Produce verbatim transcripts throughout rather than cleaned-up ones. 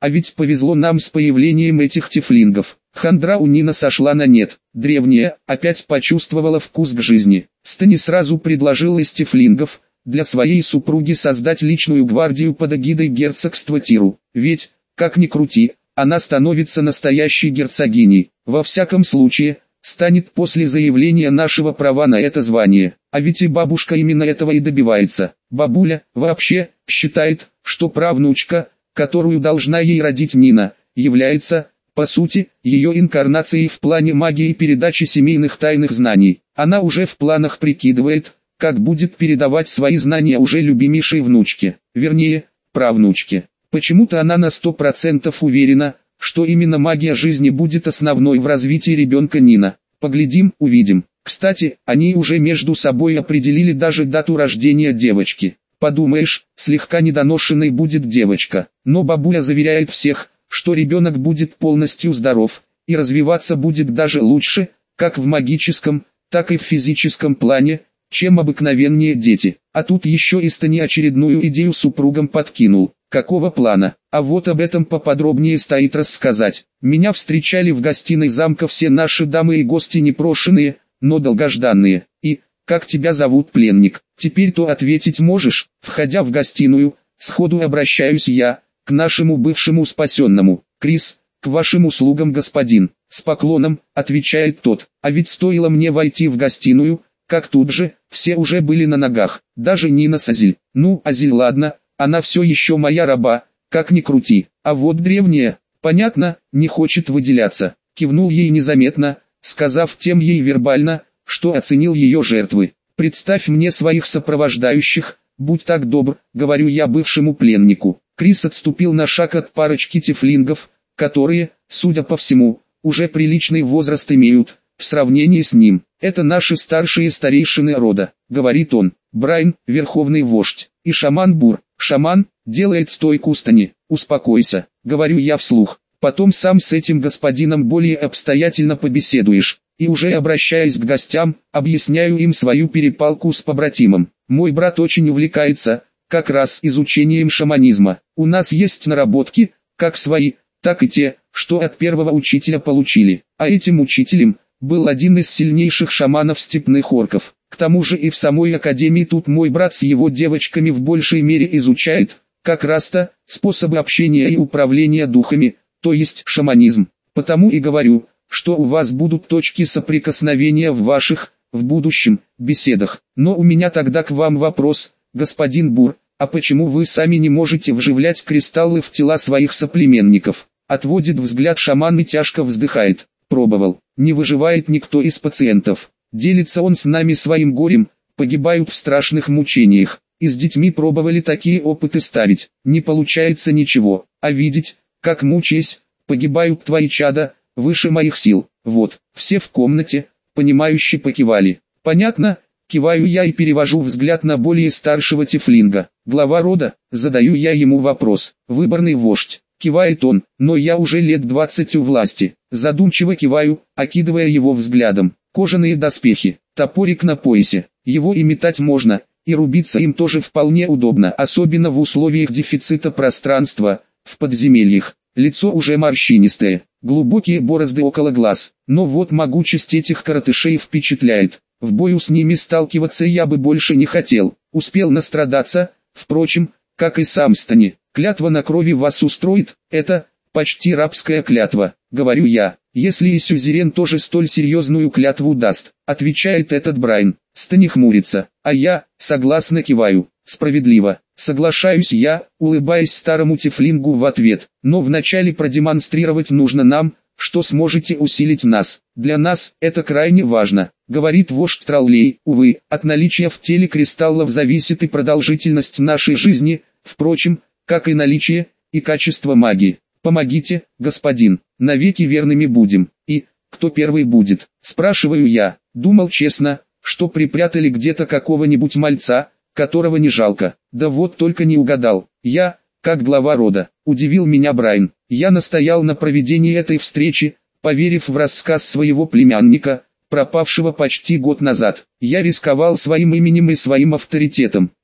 А ведь повезло нам с появлением этих тифлингов. Хандра у Нина сошла на нет. Древняя опять почувствовала вкус к жизни. Стани сразу предложил из тифлингов для своей супруги создать личную гвардию под эгидой герцогства Тиру. Ведь, как ни крути, она становится настоящей герцогиней. Во всяком случае, станет после заявления нашего права на это звание. А ведь и бабушка именно этого и добивается. Бабуля, вообще, считает, что правнучка, которую должна ей родить Нина, является, по сути, ее инкарнацией в плане магии и передачи семейных тайных знаний. Она уже в планах прикидывает, как будет передавать свои знания уже любимейшей внучке, вернее, правнучке. Почему-то она на сто процентов уверена, что именно магия жизни будет основной в развитии ребенка Нина. Поглядим, увидим. Кстати, они уже между собой определили даже дату рождения девочки. Подумаешь, слегка недоношенной будет девочка, но бабуля заверяет всех, что ребенок будет полностью здоров, и развиваться будет даже лучше, как в магическом, так и в физическом плане, чем обыкновенные дети. А тут еще и Стани очередную идею супругам подкинул. Какого плана? А вот об этом поподробнее стоит рассказать. Меня встречали в гостиной замка все наши дамы и гости непрошеные, но долгожданные. И, как тебя зовут, пленник? Теперь-то ответить можешь? Входя в гостиную, сходу обращаюсь я, к нашему бывшему спасенному. Крис, к вашим услугам, господин. С поклоном, отвечает тот. А ведь стоило мне войти в гостиную, как тут же, все уже были на ногах. Даже Нина с Азиль. Ну, Азиль ладно, она все еще моя раба, как ни крути. А вот древняя, понятно, не хочет выделяться. Кивнул ей незаметно, сказав тем ей вербально, что оценил ее жертвы. Представь мне своих сопровождающих, будь так добр, говорю я бывшему пленнику. Крис отступил на шаг от парочки тифлингов, которые, судя по всему, уже приличный возраст имеют, в сравнении с ним. Это наши старшие старейшины рода, говорит он. Брайан, верховный вождь, и шаман Бур. Шаман, делает стойку Стани. Успокойся, говорю я вслух. Потом сам с этим господином более обстоятельно побеседуешь. И уже обращаясь к гостям, объясняю им свою перепалку с побратимом. Мой брат очень увлекается, как раз изучением шаманизма. У нас есть наработки, как свои, так и те, что от первого учителя получили. А этим учителем был один из сильнейших шаманов степных орков. К тому же и в самой академии тут мой брат с его девочками в большей мере изучает, как раз-то, способы общения и управления духами, то есть шаманизм. Потому и говорю, что у вас будут точки соприкосновения в ваших, в будущем, беседах. Но у меня тогда к вам вопрос, господин Бур, а почему вы сами не можете вживлять кристаллы в тела своих соплеменников? Отводит взгляд шаман и тяжко вздыхает. Пробовал, не выживает никто из пациентов. Делится он с нами своим горем, погибают в страшных мучениях. И с детьми пробовали такие опыты ставить, не получается ничего. А видеть, как мучаясь, погибают твои чада, выше моих сил. Вот, все в комнате, понимающе покивали. Понятно, киваю я и перевожу взгляд на более старшего тифлинга. Глава рода, задаю я ему вопрос. Выборный вождь. Кивает он, но я уже лет двадцать у власти. Задумчиво киваю, окидывая его взглядом. Кожаные доспехи, топорик на поясе. Его и метать можно, и рубиться им тоже вполне удобно, особенно в условиях дефицита пространства, в подземельях. Лицо уже морщинистое, глубокие борозды около глаз. Но вот могучесть этих коротышей впечатляет. В бою с ними сталкиваться я бы больше не хотел. Успел настрадаться, впрочем, как и сам Стани. Клятва на крови вас устроит? Это почти рабская клятва, говорю я. Если и сюзерен тоже столь серьезную клятву даст, отвечает этот Брайан. Стани хмурится, а я, согласно киваю. Справедливо, соглашаюсь я, улыбаясь старому тифлингу в ответ. Но вначале продемонстрировать нужно нам, что сможете усилить нас. Для нас это крайне важно, говорит вождь троллей. Увы, от наличия в теле кристаллов зависит и продолжительность нашей жизни, впрочем, как и наличие, и качество магии. Помогите, господин, навеки верными будем. И, кто первый будет, спрашиваю я. Думал честно, что припрятали где-то какого-нибудь мальца, которого не жалко. Да вот только не угадал. Я, как глава рода, удивил меня Брайан. Я настоял на проведении этой встречи, поверив в рассказ своего племянника, пропавшего почти год назад. Я рисковал своим именем и своим авторитетом.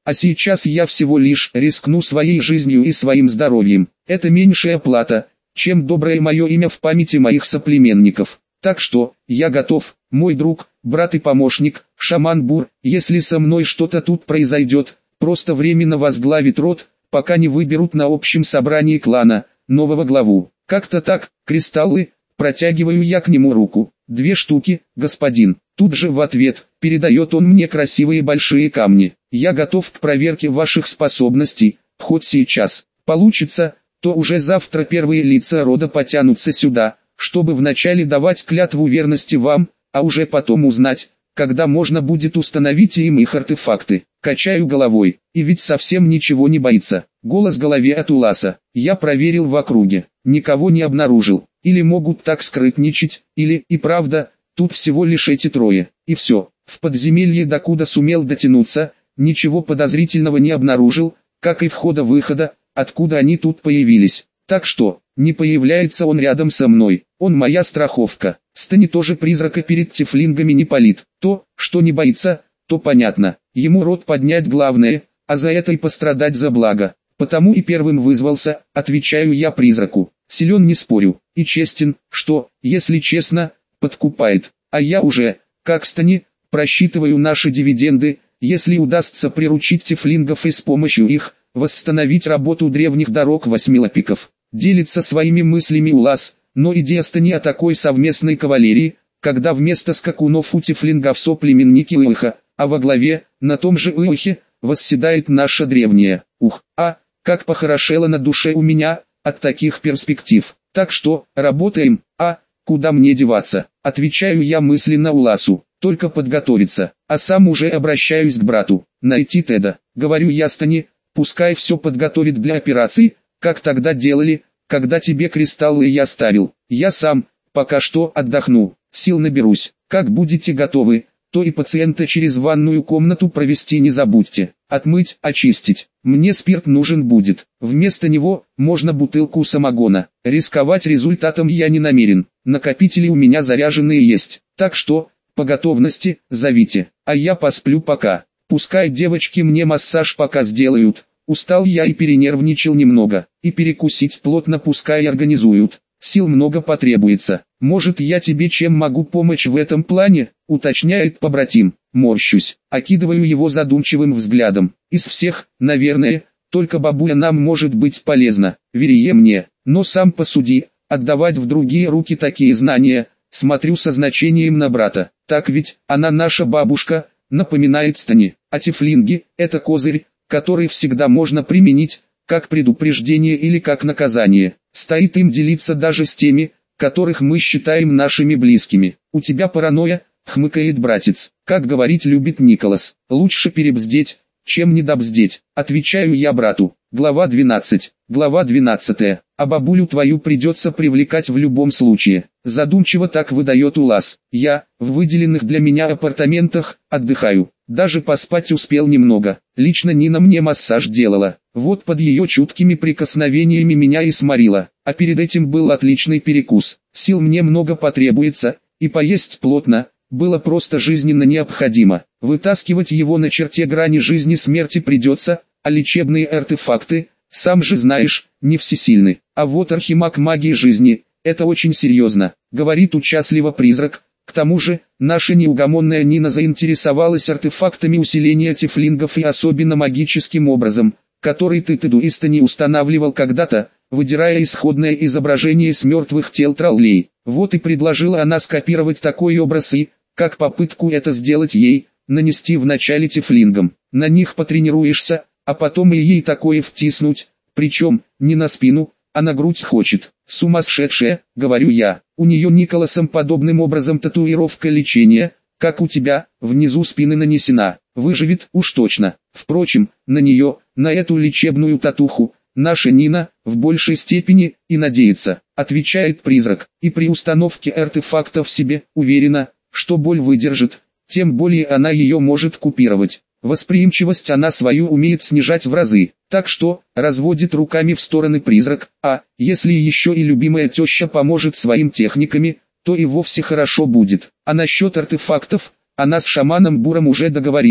А сейчас я всего лишь рискну своей жизнью и своим здоровьем. Это меньшая плата, чем доброе мое имя в памяти моих соплеменников. Так что, я готов, мой друг, брат и помощник, шаман Бур, если со мной что-то тут произойдет, просто временно возглавит род, пока не выберут на общем собрании клана, нового главу. Как-то так, кристаллы, протягиваю я к нему руку. Две штуки, господин. Тут же в ответ, передает он мне красивые большие камни. Я готов к проверке ваших способностей, хоть сейчас. Получится, то уже завтра первые лица рода потянутся сюда, чтобы вначале давать клятву верности вам, а уже потом узнать, когда можно будет установить им их артефакты. Качаю головой, и ведь совсем ничего не боится. Голос в голове от Уласа. Я проверил в округе, никого не обнаружил. Или могут так скрытничать, или, и правда, тут всего лишь эти трое. И все. В подземелье, докуда сумел дотянуться, ничего подозрительного не обнаружил, как и входа-выхода, откуда они тут появились. Так что, не появляется он рядом со мной, он моя страховка. Стани тоже призрака перед тифлингами не палит. То, что не боится, то понятно. Ему рот поднять главное, а за это и пострадать за благо. Потому и первым вызвался, отвечаю я призраку. Силен не спорю, и честен, что, если честно, подкупает. А я уже, как Стани, просчитываю наши дивиденды, если удастся приручить тифлингов и с помощью их, восстановить работу древних дорог восьмилапиков. Делится своими мыслями Улас, но идея Стани о такой совместной кавалерии, когда вместо скакунов у тифлингов соплеменники Уиха, а во главе, на том же Уихе, восседает наша древняя. Ух, а, как похорошело на душе у меня от таких перспектив. Так что, работаем, а, куда мне деваться? Отвечаю я мысленно Уласу, только подготовиться, а сам уже обращаюсь к брату. Найти Теда, говорю я Стани, пускай все подготовит для операции, как тогда делали, когда тебе кристаллы я ставил. Я сам, пока что отдохну, сил наберусь. Как будете готовы, то и пациента через ванную комнату провести не забудьте. Отмыть, очистить. Мне спирт нужен будет. Вместо него, можно бутылку самогона. Рисковать результатом я не намерен. Накопители у меня заряженные есть. Так что, по готовности, зовите. А я посплю пока. Пускай девочки мне массаж пока сделают. Устал я и перенервничал немного. И перекусить плотно пускай организуют. Сил много потребуется. Может, я тебе чем могу помочь в этом плане, уточняет побратим. Морщусь, окидываю его задумчивым взглядом. Из всех, наверное, только бабуля нам может быть полезна. Верие мне, но сам посуди, отдавать в другие руки такие знания. Смотрю со значением на брата. Так ведь, она наша бабушка, напоминает Стани. А тифлинги, это козырь, который всегда можно применить, как предупреждение или как наказание. Стоит им делиться даже с теми, которых мы считаем нашими близкими. У тебя паранойя, хмыкает братец. Как говорить любит Николас. Лучше перебздеть, чем недобздеть. Отвечаю я брату. Глава двенадцать. Глава двенадцатая. А бабулю твою придется привлекать в любом случае. Задумчиво так выдает Улас. Я, в выделенных для меня апартаментах, отдыхаю. Даже поспать успел немного. Лично Нина мне массаж делала. Вот под ее чуткими прикосновениями меня и сморила. А перед этим был отличный перекус. Сил мне много потребуется, и поесть плотно было просто жизненно необходимо. Вытаскивать его на черте грани жизни-смерти придется, а лечебные артефакты, сам же знаешь, не всесильны. А вот архимаг магии жизни, это очень серьезно, говорит участливо призрак. К тому же, наша неугомонная Нина заинтересовалась артефактами усиления тифлингов и особенно магическим образом, который ты Теду и Стани устанавливал когда-то, выдирая исходное изображение с мертвых тел троллей. Вот и предложила она скопировать такой образ и, как попытку это сделать ей, нанести в начале тифлингам. На них потренируешься, а потом и ей такое втиснуть, причем, не на спину, а на грудь хочет. Сумасшедшая, говорю я, у нее Николасом подобным образом татуировка лечения, как у тебя, внизу спины нанесена, выживет уж точно. Впрочем, на нее, на эту лечебную татуху, наша Нина, в большей степени, и надеется, отвечает призрак, и при установке артефакта в себе, уверена, что боль выдержит, тем более она ее может купировать. Восприимчивость она свою умеет снижать в разы, так что, разводит руками в стороны призрак, а, если еще и любимая теща поможет своим техниками, то и вовсе хорошо будет. А насчет артефактов, она с шаманом Буром уже договорилась.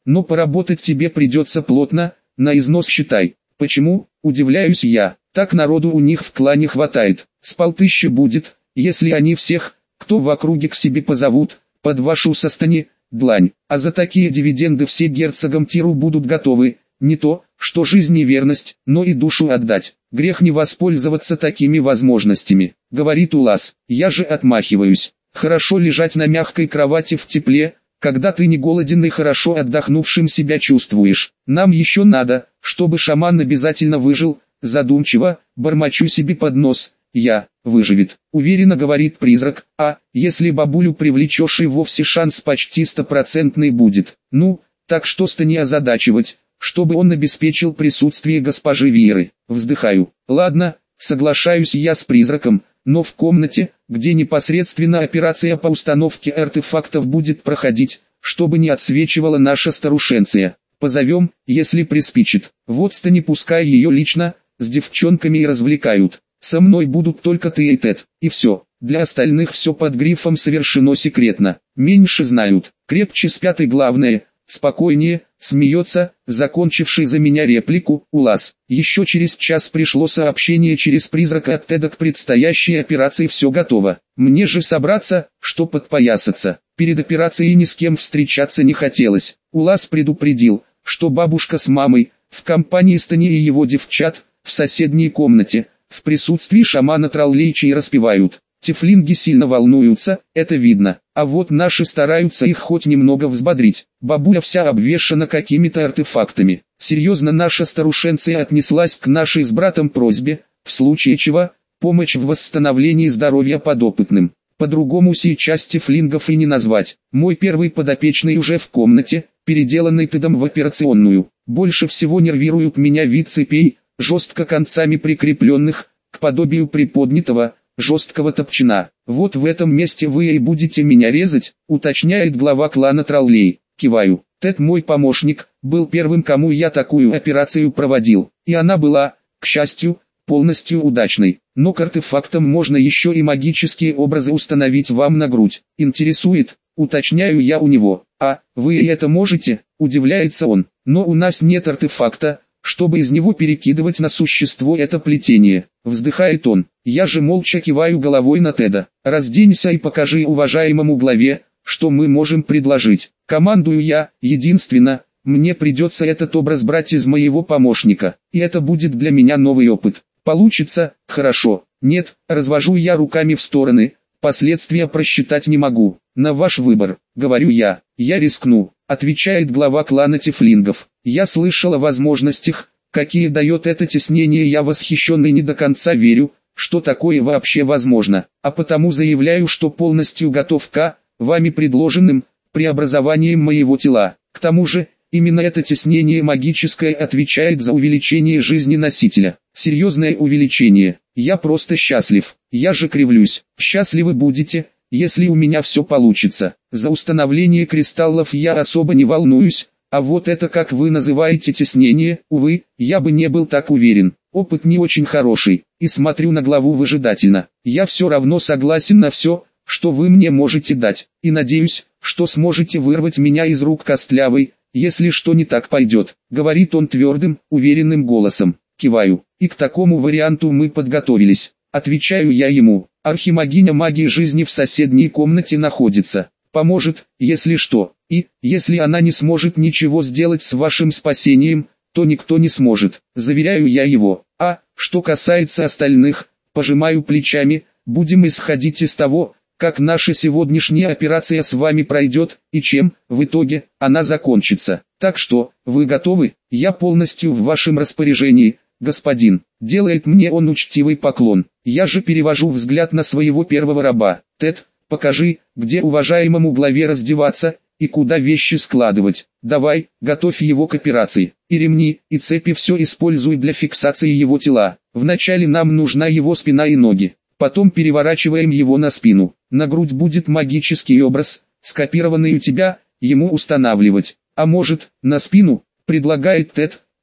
но поработать тебе придется плотно, на износ считай. Почему, удивляюсь я, так народу у них в клане хватает, с полтыщи будет, если они всех, кто в округе к себе позовут, под вашу состани, длань, а за такие дивиденды все герцогам Тиру будут готовы, не то, что жизнь и верность, но и душу отдать. Грех не воспользоваться такими возможностями, говорит Улас. Я же отмахиваюсь. Хорошо лежать на мягкой кровати в тепле, когда ты не голоден и хорошо отдохнувшим себя чувствуешь. Нам еще надо, чтобы шаман обязательно выжил, задумчиво, бормочу себе под нос. Я, выживет, уверенно говорит призрак, а, если бабулю привлечешь и вовсе шанс почти стопроцентный будет. Ну, так что-то не озадачивать, чтобы он обеспечил присутствие госпожи Виры. Вздыхаю. Ладно, соглашаюсь я с призраком, но в комнате, где непосредственно операция по установке артефактов будет проходить, чтобы не отсвечивала наша старушенция. Позовем, если приспичит. Вот-то не пускай ее лично, с девчонками и развлекают. Со мной будут только ты и Тед, и все. Для остальных все под грифом совершено секретно. Меньше знают, крепче спят и главное, спокойнее, смеется, закончивший за меня реплику, Улас. Еще через час пришло сообщение через призрака от Теда: к предстоящей операции все готово. Мне же собраться, что подпоясаться. Перед операцией ни с кем встречаться не хотелось. Улас предупредил, что бабушка с мамой, в компании Стани и его девчат, в соседней комнате, в присутствии шамана троллейчей распевают. Тифлинги сильно волнуются, это видно, а вот наши стараются их хоть немного взбодрить. Бабуля вся обвешана какими-то артефактами. Серьезно наша старушенция отнеслась к нашей с братом просьбе, в случае чего, помощь в восстановлении здоровья подопытным. По-другому сейчас тифлингов и не назвать. Мой первый подопечный уже в комнате, переделанный Тедом в операционную. Больше всего нервируют меня вид цепей, жестко концами прикрепленных, к подобию приподнятого, жесткого топчина. Вот в этом месте вы и будете меня резать, уточняет глава клана троллей. Киваю. Тед, мой помощник, был первым, кому я такую операцию проводил, и она была, к счастью, полностью удачной. Но к артефактам можно еще и магические образы установить вам на грудь. Интересует, уточняю я у него. А, вы и это можете, удивляется он. Но у нас нет артефакта, чтобы из него перекидывать на существо это плетение. Вздыхает он. Я же молча киваю головой на Теда. Разденься и покажи уважаемому главе, что мы можем предложить. Командую я, единственно, мне придется этот образ брать из моего помощника, и это будет для меня новый опыт. Получится, хорошо. Нет, развожу я руками в стороны, последствия просчитать не могу. На ваш выбор, говорю я. Я рискну, отвечает глава клана тифлингов. Я слышал о возможностях, какие дает это теснение, я восхищен и не до конца верю, что такое вообще возможно, а потому заявляю, что полностью готов к вами предложенным преобразованиям моего тела. К тому же, именно это теснение магическое отвечает за увеличение жизни носителя. Серьезное увеличение. Я просто счастлив. Я же кривлюсь. Счастливы будете, если у меня все получится. За установление кристаллов я особо не волнуюсь, а вот это, как вы называете, теснение, увы, я бы не был так уверен. Опыт не очень хороший, и смотрю на главу выжидательно. Я все равно согласен на все, что вы мне можете дать, и надеюсь, что сможете вырвать меня из рук костлявой, если что не так пойдет, говорит он твердым, уверенным голосом. Киваю. И к такому варианту мы подготовились. Отвечаю я ему. Архимагиня магии жизни в соседней комнате находится. Поможет, если что. И, если она не сможет ничего сделать с вашим спасением, то никто не сможет. Заверяю я его. А, что касается остальных, пожимаю плечами, будем исходить из того, как наша сегодняшняя операция с вами пройдет, и чем, в итоге, она закончится. Так что, вы готовы? Я полностью в вашем распоряжении, господин. Делает мне он учтивый поклон. Я же перевожу взгляд на своего первого раба. Тед, покажи, где уважаемому главе раздеваться, и куда вещи складывать. Давай, готовь его к операции. И ремни, и цепи, все используй для фиксации его тела. Вначале нам нужна его спина и ноги. Потом переворачиваем его на спину. На грудь будет магический образ, скопированный у тебя, ему устанавливать. А может, на спину, предлагает Тед,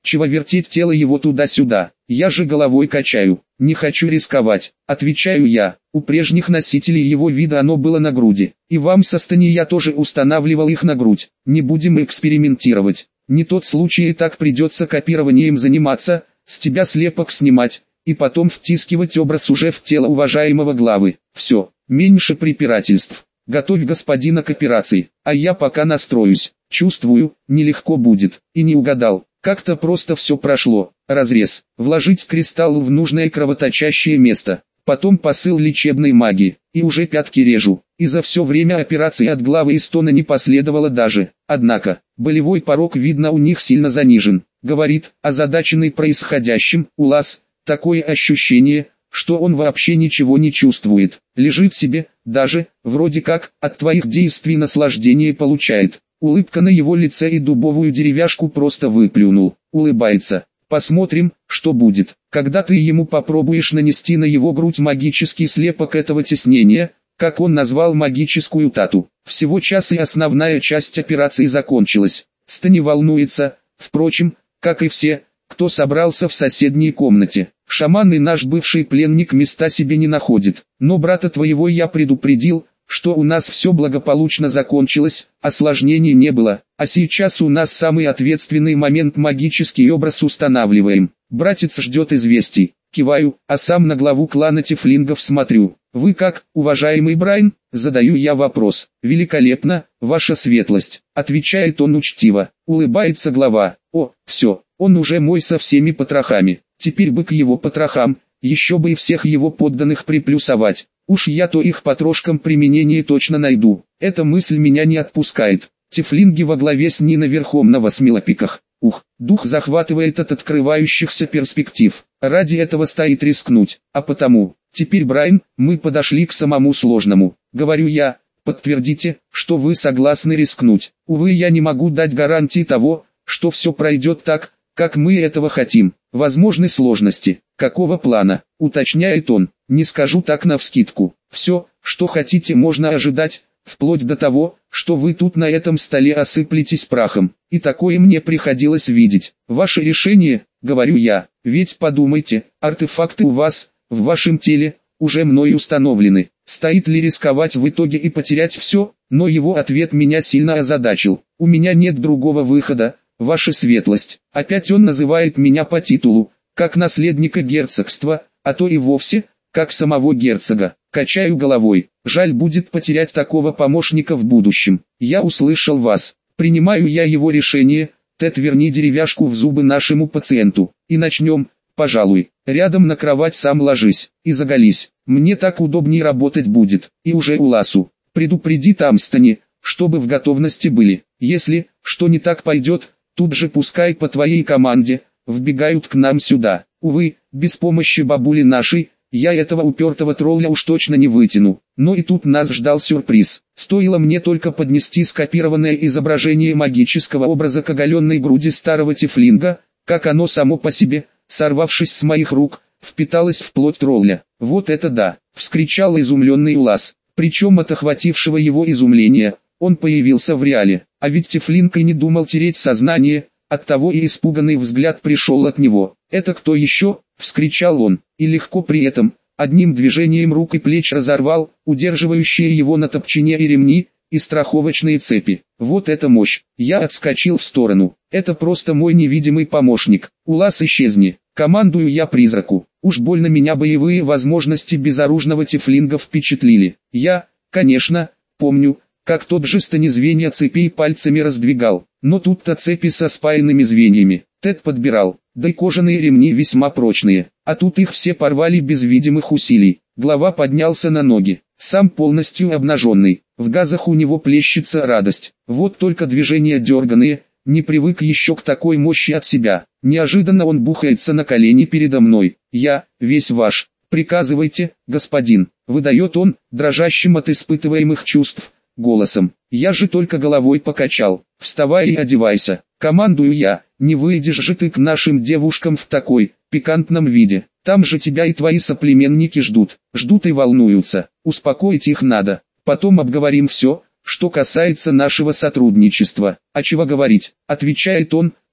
Чего вертеть тело его туда-сюда? Я же головой качаю, не хочу рисковать, отвечаю я. У прежних носителей его вида оно было на груди, и вам со Стани я тоже устанавливал их на грудь. Не будем экспериментировать, не тот случай, и так придется копированием заниматься, с тебя слепок снимать, и потом втискивать образ уже в тело уважаемого главы. Все, меньше препирательств. Готовь господина к операции, а я пока настроюсь. Чувствую, нелегко будет. И не угадал, как-то просто все прошло. Разрез, вложить кристалл в нужное кровоточащее место, потом посыл лечебной магии, и уже пятки режу. И за все время операции от главы и стона не последовало даже. Однако, болевой порог видно у них сильно занижен. Говорит, озадаченный происходящим, Улас, такое ощущение, что он вообще ничего не чувствует, лежит себе, даже, вроде как, от твоих действий наслаждение получает. Улыбка на его лице, и дубовую деревяшку просто выплюнул. Улыбается. Посмотрим, что будет, когда ты ему попробуешь нанести на его грудь магический слепок этого теснения, как он назвал магическую тату. Всего час, и основная часть операции закончилась. Стани волнуется, впрочем, как и все, кто собрался в соседней комнате. Шаман и наш бывший пленник места себе не находит, но брата твоего я предупредил, что у нас все благополучно закончилось, осложнений не было, а сейчас у нас самый ответственный момент, магический образ устанавливаем. Братец ждет известий. Киваю, а сам на главу клана тифлингов смотрю. Вы как, уважаемый Брайан? Задаю я вопрос. Великолепно, ваша светлость, отвечает он учтиво. Улыбается глава. О, все, он уже мой со всеми потрохами. Теперь бы к его потрохам, еще бы и всех его подданных приплюсовать. Уж я-то их по трошкам применения точно найду. Эта мысль меня не отпускает. Тифлинги во главе с Нино верхом на восьмилапиках. Ух, дух захватывает от открывающихся перспектив. Ради этого стоит рискнуть. А потому, теперь, Брайан, мы подошли к самому сложному. Говорю я, подтвердите, что вы согласны рискнуть. Увы, я не могу дать гарантии того, что все пройдет так, как мы этого хотим. Возможны сложности. Какого плана? Уточняет он. Не скажу так навскидку. Все, что хотите, можно ожидать, вплоть до того, что вы тут на этом столе осыплетесь прахом. И такое мне приходилось видеть. Ваше решение, говорю я. Ведь подумайте, артефакты у вас, в вашем теле, уже мной установлены. Стоит ли рисковать в итоге и потерять все? Но его ответ меня сильно озадачил. У меня нет другого выхода, ваша светлость. Опять он называет меня по титулу, как наследника герцогства, а то и вовсе, как самого герцога. Качаю головой. Жаль будет потерять такого помощника в будущем. Я услышал вас. Принимаю я его решение. Тед, верни деревяшку в зубы нашему пациенту. И начнем, пожалуй. Рядом на кровать сам ложись. И заголись. Мне так удобнее работать будет. И уже Уласу. Предупреди там Стани, чтобы в готовности были. Если, что не так пойдет, тут же пускай по твоей команде, вбегают к нам сюда. Увы, без помощи бабули нашей, я этого упертого тролля уж точно не вытяну. Но и тут нас ждал сюрприз. Стоило мне только поднести скопированное изображение магического образа к оголенной груди старого тифлинга, как оно само по себе, сорвавшись с моих рук, впиталось в плоть тролля. Вот это да! Вскричал изумленный Улас. Причем от охватившего его изумления, он появился в реале. А ведь тифлинг и не думал тереть сознание, оттого и испуганный взгляд пришел от него. «Это кто еще?» — вскричал он, и легко при этом, одним движением рук и плеч разорвал, удерживающие его на топчине и ремни, и страховочные цепи. Вот это мощь! Я отскочил в сторону. Это просто мой невидимый помощник. Улас, исчезни! Командую я призраку. Уж больно меня боевые возможности безоружного тифлинга впечатлили. Я, конечно, помню, как тот же Стани звенья цепей пальцами раздвигал. Но тут-то цепи со спаянными звеньями. Тед подбирал, да и кожаные ремни весьма прочные. А тут их все порвали без видимых усилий. Глава поднялся на ноги, сам полностью обнаженный. В газах у него плещется радость. Вот только движения дерганые, не привык еще к такой мощи от себя. Неожиданно он бухается на колени передо мной. Я, весь ваш. Приказывайте, господин. Выдает он, дрожащим от испытываемых чувств, голосом. Я же только головой покачал. Вставай и одевайся. Командую я. Не выйдешь же ты к нашим девушкам в такой пикантном виде. Там же тебя и твои соплеменники ждут. Ждут и волнуются. Успокоить их надо. Потом обговорим все, что касается нашего сотрудничества. А чего говорить, отвечает он,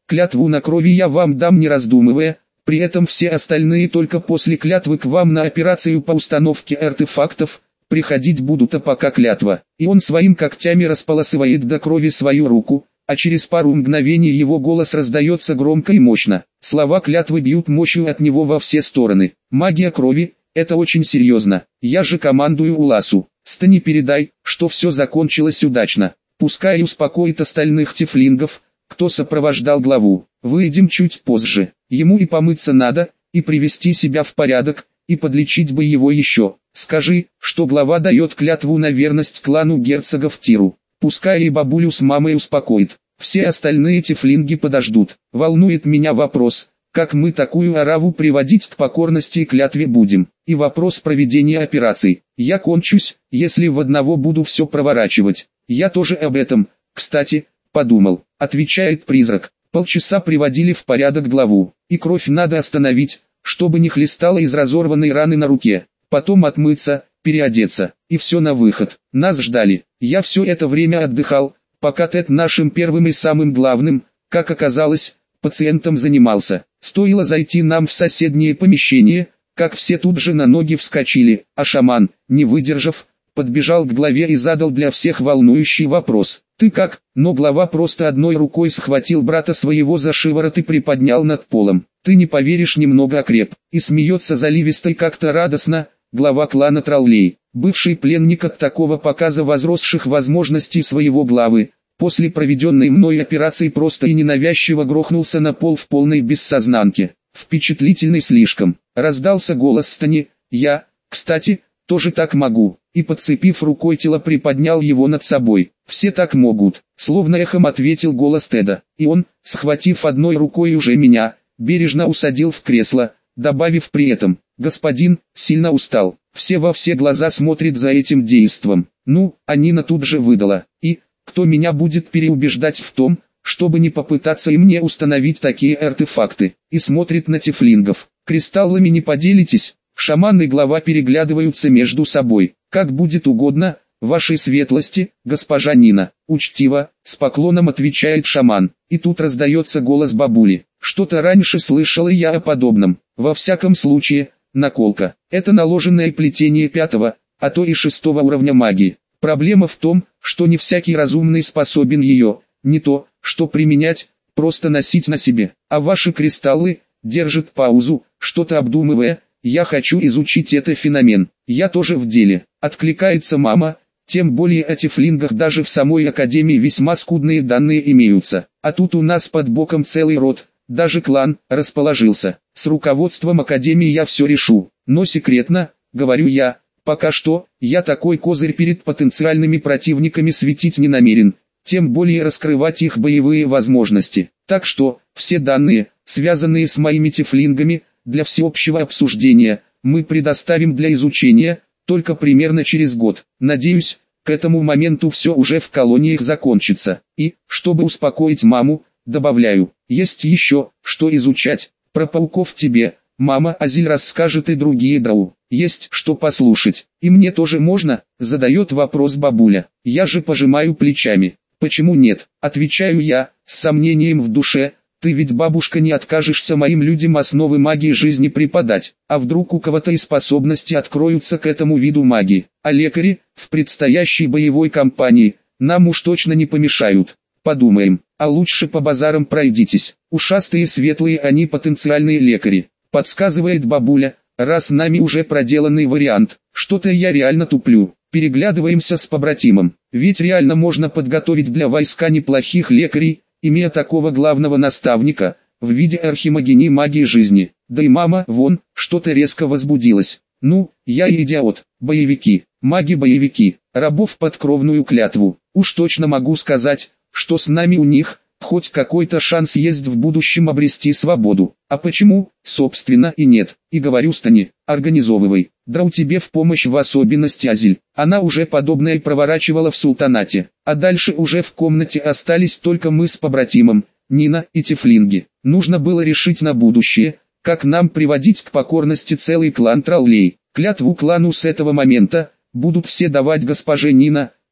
Клятву на крови я вам дам не раздумывая, при этом все остальные только после клятвы к вам на операцию по установке артефактов приходить будут, а пока клятва». И он своим когтями располосывает до крови свою руку, а через пару мгновений его голос раздается громко и мощно. Слова клятвы бьют мощью от него во все стороны. Магия крови – это очень серьезно. Я же командую Уласу. Стани, передай, что все закончилось удачно. Пускай успокоит остальных тифлингов, кто сопровождал главу. Выйдем чуть позже. Ему и помыться надо, и привести себя в порядок, и подлечить бы его еще. Скажи, что глава дает клятву на верность клану герцогов Тиру. Пускай и бабулю с мамой успокоит. Все остальные тифлинги подождут. Волнует меня вопрос, как мы такую ораву приводить к покорности и клятве будем. И вопрос проведения операций. Я кончусь, если в одного буду все проворачивать. Я тоже об этом, кстати, подумал. Отвечает призрак. Полчаса приводили в порядок главу. И кровь надо остановить, чтобы не хлестала из разорванной раны на руке. Потом отмыться, переодеться, и все на выход. Нас ждали. Я все это время отдыхал, пока Тед нашим первым и самым главным, как оказалось, пациентом занимался. Стоило зайти нам в соседнее помещение, как все тут же на ноги вскочили, а шаман, не выдержав, подбежал к главе и задал для всех волнующий вопрос. «Ты как?» Но глава просто одной рукой схватил брата своего за шиворот и приподнял над полом. «Ты не поверишь, немного окреп». И смеется заливисто и как-то радостно, глава клана троллей. Бывший пленник от такого показа возросших возможностей своего главы, после проведенной мной операции просто и ненавязчиво грохнулся на пол в полной бессознанке. Впечатлительный слишком. Раздался голос Стани. Я, кстати, тоже так могу. И подцепив рукой тело, приподнял его над собой. Все так могут. Словно эхом ответил голос Теда. И он, схватив одной рукой уже меня, бережно усадил в кресло, добавив при этом: «Господин, сильно устал». Все во все глаза смотрят за этим действом. Ну, а Нина тут же выдала. И, кто меня будет переубеждать в том, чтобы не попытаться и мне установить такие артефакты? И смотрит на тифлингов. Кристаллами не поделитесь? Шаман и глава переглядываются между собой. Как будет угодно, вашей светлости, госпожа Нина. Учтиво, с поклоном отвечает шаман. И тут раздается голос бабули. Что-то раньше слышала я о подобном. Во всяком случае, наколка. Это наложенное плетение пятого, а то и шестого уровня магии. Проблема в том, что не всякий разумный способен ее, не то, что применять, просто носить на себе. А ваши кристаллы, держит паузу, что-то обдумывая, я хочу изучить этот феномен. Я тоже в деле. Откликается мама, тем более о тифлингах даже в самой академии весьма скудные данные имеются. А тут у нас под боком целый род, даже клан, расположился. С руководством академии я все решу. Но секретно, говорю я, пока что, я такой козырь перед потенциальными противниками светить не намерен, тем более раскрывать их боевые возможности. Так что, все данные, связанные с моими тифлингами, для всеобщего обсуждения, мы предоставим для изучения, только примерно через год. Надеюсь, к этому моменту все уже в колониях закончится. И, чтобы успокоить маму, добавляю, есть еще, что изучать. Про пауков тебе, мама Азиль расскажет, и другие драу. Есть что послушать. И мне тоже можно, задает вопрос бабуля. Я же пожимаю плечами. Почему нет? Отвечаю я, с сомнением в душе. Ты ведь, бабушка, не откажешься моим людям основы магии жизни преподать. А вдруг у кого-то и способности откроются к этому виду магии. А лекари, в предстоящей боевой кампании, нам уж точно не помешают. Подумаем, а лучше по базарам пройдитесь. Ушастые светлые они потенциальные лекари. Подсказывает бабуля, раз нами уже проделанный вариант. Что-то я реально туплю. Переглядываемся с побратимом. Ведь реально можно подготовить для войска неплохих лекарей, имея такого главного наставника, в виде архимагини магии жизни. Да и мама, вон, что-то резко возбудилась. Ну, я и идиот. Боевики, маги-боевики, рабов под кровную клятву. Уж точно могу сказать, что с нами у них, хоть какой-то шанс есть в будущем обрести свободу. А почему, собственно, и нет. И говорю Стани, организовывай. Драу тебе в помощь, в особенности Азиль. Она уже подобное проворачивала в султанате. А дальше уже в комнате остались только мы с побратимом, Нина и тифлинги. Нужно было решить на будущее, как нам приводить к покорности целый клан троллей. Клятву клану с этого момента будут все давать госпоже Нина,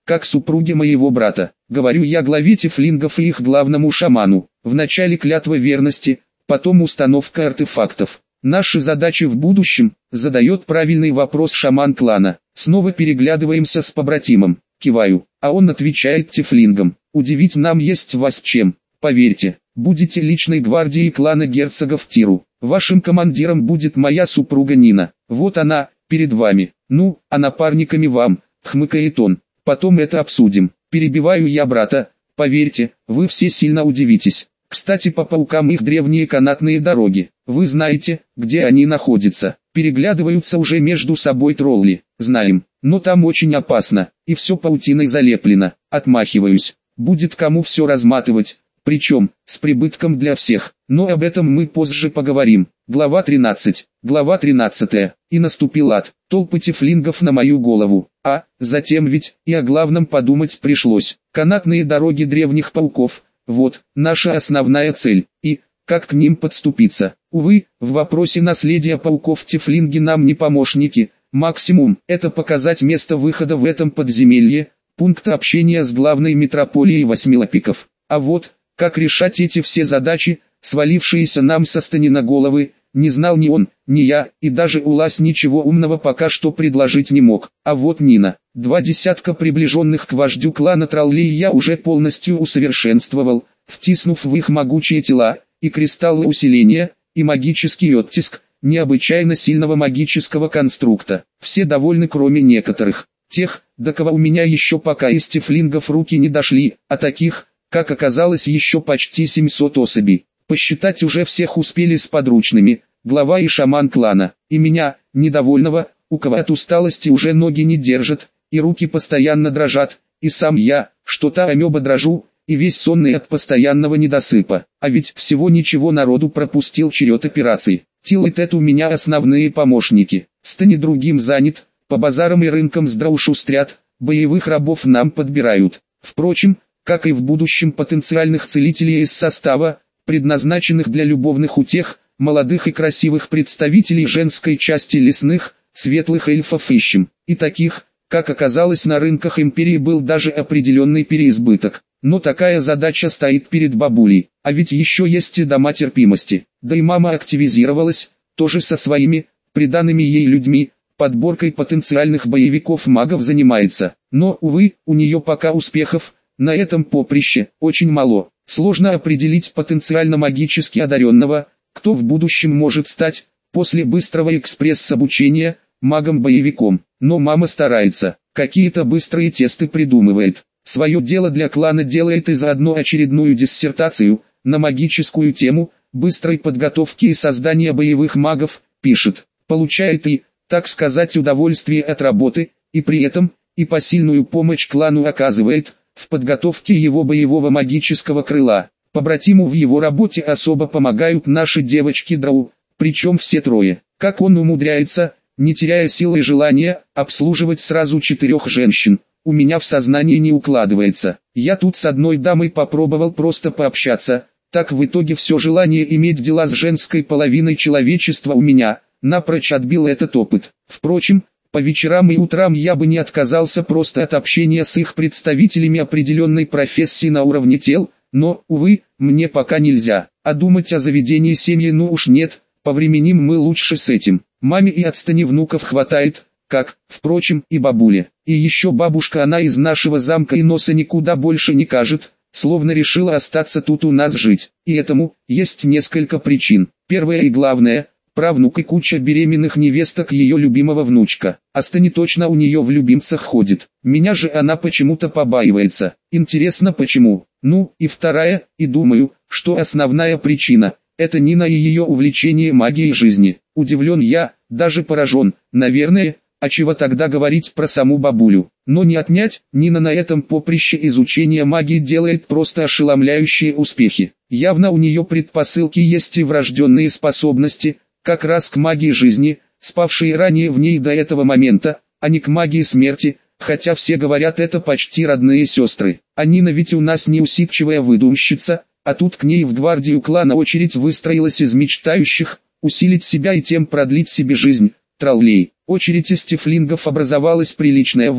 как супруги моего брата. Говорю я главе тифлингов и их главному шаману. Вначале клятва верности, потом установка артефактов. Наши задачи в будущем, задает правильный вопрос шаман клана. Снова переглядываемся с побратимом. Киваю, а он отвечает тифлингам. Удивить нам есть вас чем. Поверьте, будете личной гвардией клана герцогов Тиру. Вашим командиром будет моя супруга Нина. Вот она, перед вами. Ну, а напарниками вам, хмыкает он. Потом это обсудим. Перебиваю я брата. Поверьте, вы все сильно удивитесь. Кстати, по паукам их древние канатные дороги. Вы знаете, где они находятся? Переглядываются уже между собой тролли. Знаем, но там очень опасно, и все паутиной залеплено. Отмахиваюсь. Будет кому все разматывать. Причем, с прибытком для всех. Но об этом мы позже поговорим. Глава тринадцать. Глава тринадцатая. И наступил ад. Толпы тифлингов на мою голову. А, затем ведь, и о главном подумать пришлось. Канатные дороги древних пауков. Вот, наша основная цель. И, как к ним подступиться? Увы, в вопросе наследия пауков тифлинги нам не помощники. Максимум, это показать место выхода в этом подземелье, пункт общения с главной метрополией восьмилапиков. А вот, как решать эти все задачи, свалившиеся нам со стани на головы, не знал ни он, ни я, и даже Улас ничего умного пока что предложить не мог. А вот Нина, два десятка приближенных к вождю клана троллей я уже полностью усовершенствовал, втиснув в их могучие тела, и кристаллы усиления, и магический оттиск, необычайно сильного магического конструкта. Все довольны, кроме некоторых, тех, до кого у меня еще пока из тифлингов руки не дошли, а таких, как оказалось, еще почти семьсот особей. Посчитать уже всех успели с подручными, глава и шаман клана, и меня, недовольного, у кого от усталости уже ноги не держат, и руки постоянно дрожат, и сам я, что-то амеба дрожу, и весь сонный от постоянного недосыпа. А ведь всего ничего народу пропустил черед операций. Тил и Тет у меня основные помощники, Стани другим занят, по базарам и рынкам сдрау-шустрят, боевых рабов нам подбирают. Впрочем, как и в будущем потенциальных целителей из состава, предназначенных для любовных утех, молодых и красивых представителей женской части лесных, светлых эльфов ищем. И таких, как оказалось, на рынках империи был даже определенный переизбыток. Но такая задача стоит перед бабулей, а ведь еще есть и дома терпимости. Да и мама активизировалась, тоже со своими, приданными ей людьми, подборкой потенциальных боевиков-магов занимается. Но, увы, у нее пока успехов на этом поприще очень мало. Сложно определить потенциально магически одаренного, кто в будущем может стать, после быстрого экспресс-обучения, магом-боевиком. Но мама старается, какие-то быстрые тесты придумывает. Свое дело для клана делает и заодно очередную диссертацию, на магическую тему, быстрой подготовки и создания боевых магов, пишет. Получает и, так сказать, удовольствие от работы, и при этом, и посильную помощь клану оказывает, в подготовке его боевого магического крыла. Побратиму в его работе особо помогают наши девочки-драу, причем все трое. Как он умудряется, не теряя силы и желания, обслуживать сразу четырех женщин, у меня в сознании не укладывается. Я тут с одной дамой попробовал просто пообщаться, так в итоге все желание иметь дела с женской половиной человечества у меня напрочь отбил этот опыт. Впрочем, по вечерам и утрам я бы не отказался просто от общения с их представителями определенной профессии на уровне тел, но, увы, мне пока нельзя. А думать о заведении семьи ну уж нет, повременим мы лучше с этим. Маме и отстани внуков хватает, как, впрочем, и бабуле. И еще бабушка, она из нашего замка и носа никуда больше не кажет, словно решила остаться тут у нас жить. И этому есть несколько причин. Первая и главная – правнук и куча беременных невесток ее любимого внучка. Астани точно у нее в любимцах ходит. Меня же она почему-то побаивается. Интересно почему? Ну, и вторая, и думаю, что основная причина – это Нина и ее увлечение магией жизни. Удивлен я, даже поражен, наверное, а чего тогда говорить про саму бабулю. Но не отнять, Нина на этом поприще изучения магии делает просто ошеломляющие успехи. Явно у нее предпосылки есть и врожденные способности, как раз к магии жизни, спавшие ранее в ней до этого момента, а не к магии смерти, хотя все говорят, это почти родные сестры. А Нина ведь у нас не усидчивая выдумщица, а тут к ней в гвардию клана очередь выстроилась из мечтающих усилить себя и тем продлить себе жизнь, троллей. Очередь из тифлингов образовалась приличная, вот,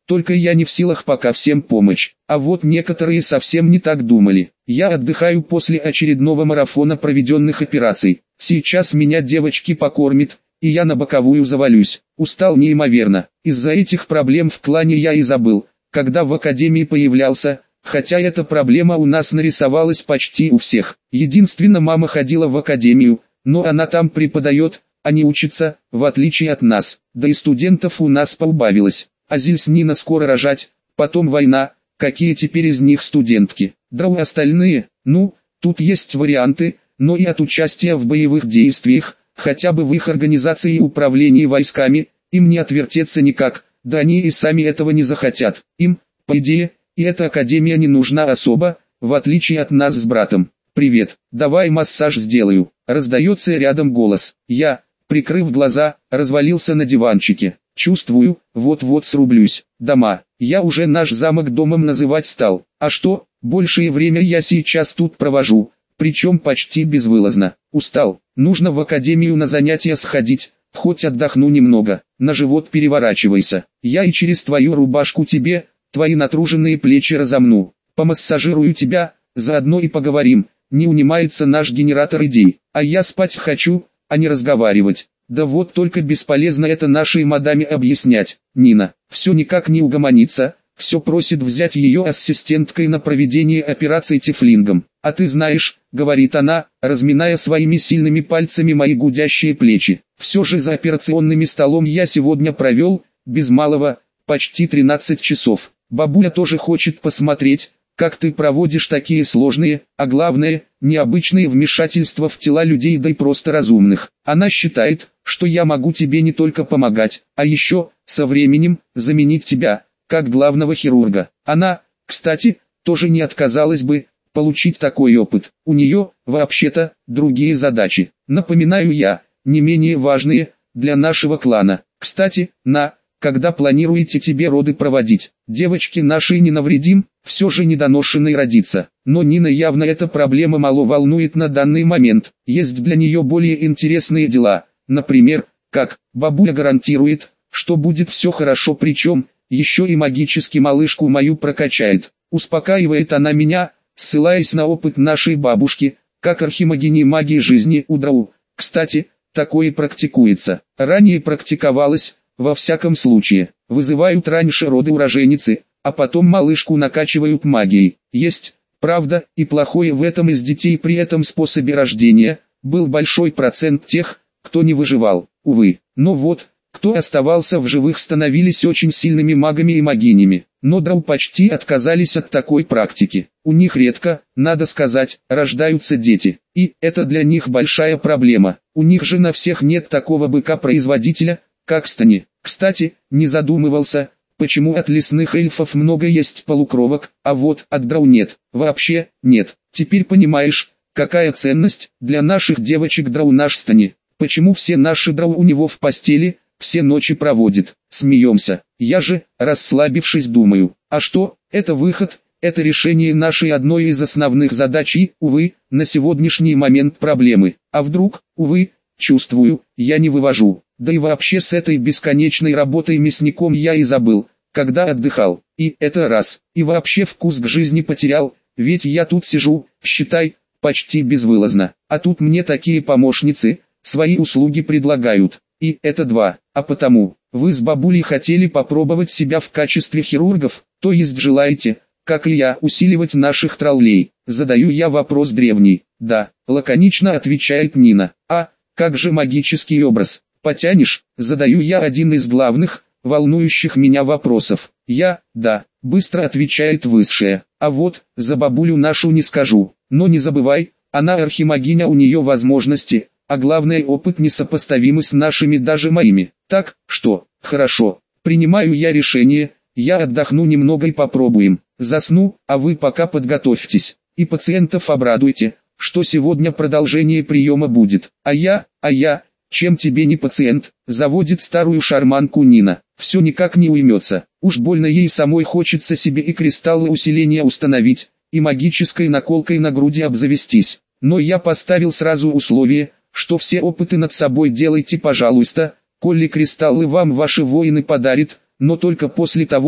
только я не в силах пока всем помочь. А вот некоторые совсем не так думали. Я отдыхаю после очередного марафона проведенных операций. Сейчас меня девочки покормят, и я на боковую завалюсь. Устал неимоверно. Из-за этих проблем в клане я и забыл, когда в академии появлялся, хотя эта проблема у нас нарисовалась почти у всех. Единственно мама ходила в академию, но она там преподает, а не учится, в отличие от нас. Да и студентов у нас поубавилось. Азиль с Нина скоро рожать, потом война, какие теперь из них студентки. Драу остальные, ну, тут есть варианты, но и от участия в боевых действиях, хотя бы в их организации и управлении войсками, им не отвертеться никак, да они и сами этого не захотят. Им, по идее, и эта академия не нужна особо, в отличие от нас с братом. «Привет, давай массаж сделаю», раздается рядом голос. Я, прикрыв глаза, развалился на диванчике. Чувствую, вот-вот срублюсь. Дома. Я уже наш замок домом называть стал. А что, большее время я сейчас тут провожу, причем почти безвылазно. Устал, нужно в академию на занятия сходить, хоть отдохну немного. На живот переворачивайся. Я и через твою рубашку тебе, твои натруженные плечи разомну. Помассажирую тебя, заодно и поговорим. Не унимается наш генератор идей. А я спать хочу, а не разговаривать. Да вот только бесполезно это нашей мадаме объяснять. Нина, все никак не угомонится, все просит взять ее ассистенткой на проведение операции тифлингом. А ты знаешь, говорит она, разминая своими сильными пальцами мои гудящие плечи. Все же за операционным столом я сегодня провел, без малого, почти тринадцать часов. Бабуля тоже хочет посмотреть, как ты проводишь такие сложные, а главное, необычные вмешательства в тела людей, да и просто разумных. Она считает, что я могу тебе не только помогать, а еще, со временем, заменить тебя, как главного хирурга. Она, кстати, тоже не отказалась бы получить такой опыт. У нее, вообще-то, другие задачи. Напоминаю я, не менее важные, для нашего клана. Кстати, на... Когда планируете тебе роды проводить? Девочки наши не навредим, все же недоношенной родится. Но Нина явно эта проблема мало волнует на данный момент. Есть для нее более интересные дела. Например, как бабуля гарантирует, что будет все хорошо, причем еще и магически малышку мою прокачает. Успокаивает она меня, ссылаясь на опыт нашей бабушки, как архимагини магии жизни у Драу. Кстати, такое практикуется. Ранее практиковалось. Во всяком случае, вызывают раньше роды у роженицы, а потом малышку накачивают магией. Есть, правда, и плохое в этом: из детей при этом способе рождения был большой процент тех, кто не выживал, увы. Но вот, кто оставался в живых, становились очень сильными магами и магинями. Но Драу почти отказались от такой практики. У них редко, надо сказать, рождаются дети. И это для них большая проблема. У них же на всех нет такого быка-производителя, как Стани. Кстати, не задумывался, почему от лесных эльфов много есть полукровок, а вот от Драу нет. Вообще, нет. Теперь понимаешь, какая ценность для наших девочек Драу наш Стани. Почему все наши Драу у него в постели, все ночи проводит. Смеемся. Я же, расслабившись, думаю, а что, это выход, это решение нашей одной из основных задач и, увы, на сегодняшний момент проблемы. А вдруг, увы, чувствую, я не вывожу. Да и вообще с этой бесконечной работой мясником я и забыл, когда отдыхал. И это раз. И вообще вкус к жизни потерял, ведь я тут сижу, считай, почти безвылазно. А тут мне такие помощницы, свои услуги предлагают. И это два. А потому, вы с бабулей хотели попробовать себя в качестве хирургов, то есть желаете, как и я, усиливать наших троллей? Задаю я вопрос древний. Да, лаконично отвечает Нина. А, как же магический образ? Потянешь? Задаю я один из главных, волнующих меня вопросов. Я, да, быстро отвечает высшая. А вот, за бабулю нашу не скажу. Но не забывай, она архимагиня, у нее возможности, а главное опыт несопоставимый с нашими, даже моими. Так, что, хорошо, принимаю я решение, я отдохну немного и попробуем. Засну, а вы пока подготовьтесь. И пациентов обрадуйте, что сегодня продолжение приема будет. А я, а я... Чем тебе не пациент, заводит старую шарманку Нина. Все никак не уймется. Уж больно ей самой хочется себе и кристаллы усиления установить, и магической наколкой на груди обзавестись. Но я поставил сразу условие, что все опыты над собой делайте, пожалуйста, коли кристаллы вам ваши воины подарят, но только после того,